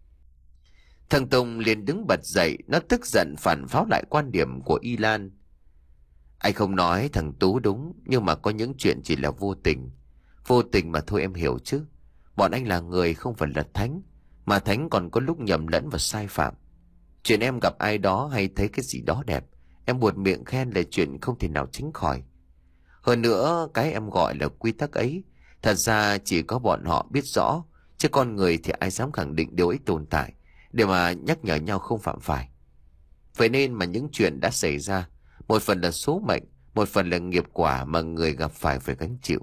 Thằng Tùng liền đứng bật dậy, nó tức giận phản pháo lại quan điểm của Y Lan. Anh không nói thằng Tú đúng, nhưng mà có những chuyện chỉ là vô tình. Vô tình mà thôi, em hiểu chứ. Bọn anh là người, không phải là thánh, mà thánh còn có lúc nhầm lẫn và sai phạm. Chuyện em gặp ai đó hay thấy cái gì đó đẹp, em buột miệng khen là chuyện không thể nào tránh khỏi. Hơn nữa, cái em gọi là quy tắc ấy, thật ra chỉ có bọn họ biết rõ, chứ con người thì ai dám khẳng định điều ấy tồn tại, để mà nhắc nhở nhau không phạm phải. Vậy nên mà những chuyện đã xảy ra, một phần là số mệnh, một phần là nghiệp quả mà người gặp phải phải gánh chịu.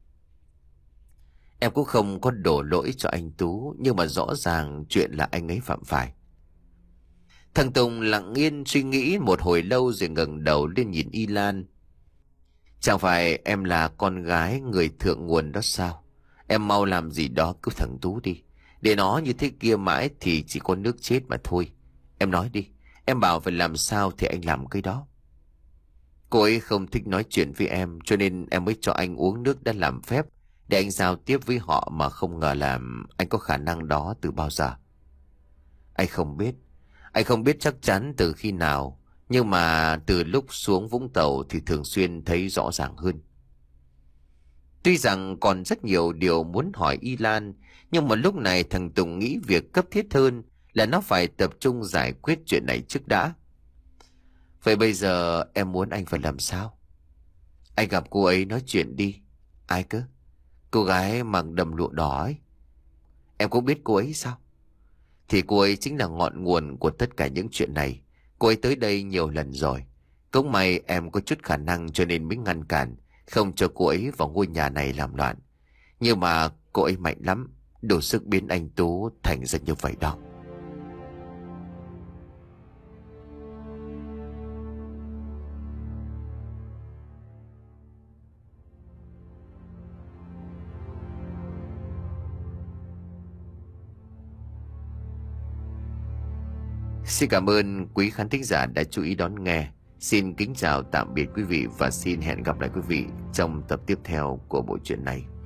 Em cũng không có đổ lỗi cho anh Tú, nhưng mà rõ ràng chuyện là anh ấy phạm phải. Thằng Tùng lặng yên suy nghĩ một hồi lâu rồi ngẩng đầu lên nhìn Y Lan. Chẳng phải em là con gái người thượng nguồn đó sao? Em mau làm gì đó cứu thằng Tú đi. Để nó như thế kia mãi thì chỉ có nước chết mà thôi. Em nói đi, em bảo phải làm sao thì anh làm cái đó. Cô ấy không thích nói chuyện với em, cho nên em mới cho anh uống nước đã làm phép, để anh giao tiếp với họ, mà không ngờ là anh có khả năng đó từ bao giờ. Anh không biết, anh không biết chắc chắn từ khi nào, nhưng mà từ lúc xuống Vũng Tàu thì thường xuyên thấy rõ ràng hơn. Tuy rằng còn rất nhiều điều muốn hỏi Y Lan, nhưng mà lúc này thằng Tùng nghĩ việc cấp thiết hơn là nó phải tập trung giải quyết chuyện này trước đã. Vậy bây giờ em muốn anh phải làm sao? Anh gặp cô ấy nói chuyện đi. Ai cơ? Cô gái mặc đầm lụa đỏ ấy. Em cũng biết cô ấy sao? Thì cô ấy chính là ngọn nguồn của tất cả những chuyện này. Cô ấy tới đây nhiều lần rồi. Cũng may em có chút khả năng cho nên mới ngăn cản, không cho cô ấy vào ngôi nhà này làm loạn. Nhưng mà cô ấy mạnh lắm, đủ sức biến anh Tú thành ra như vậy đó. Xin cảm ơn quý khán thính giả đã chú ý đón nghe. Xin kính chào tạm biệt quý vị và xin hẹn gặp lại quý vị trong tập tiếp theo của bộ truyện này.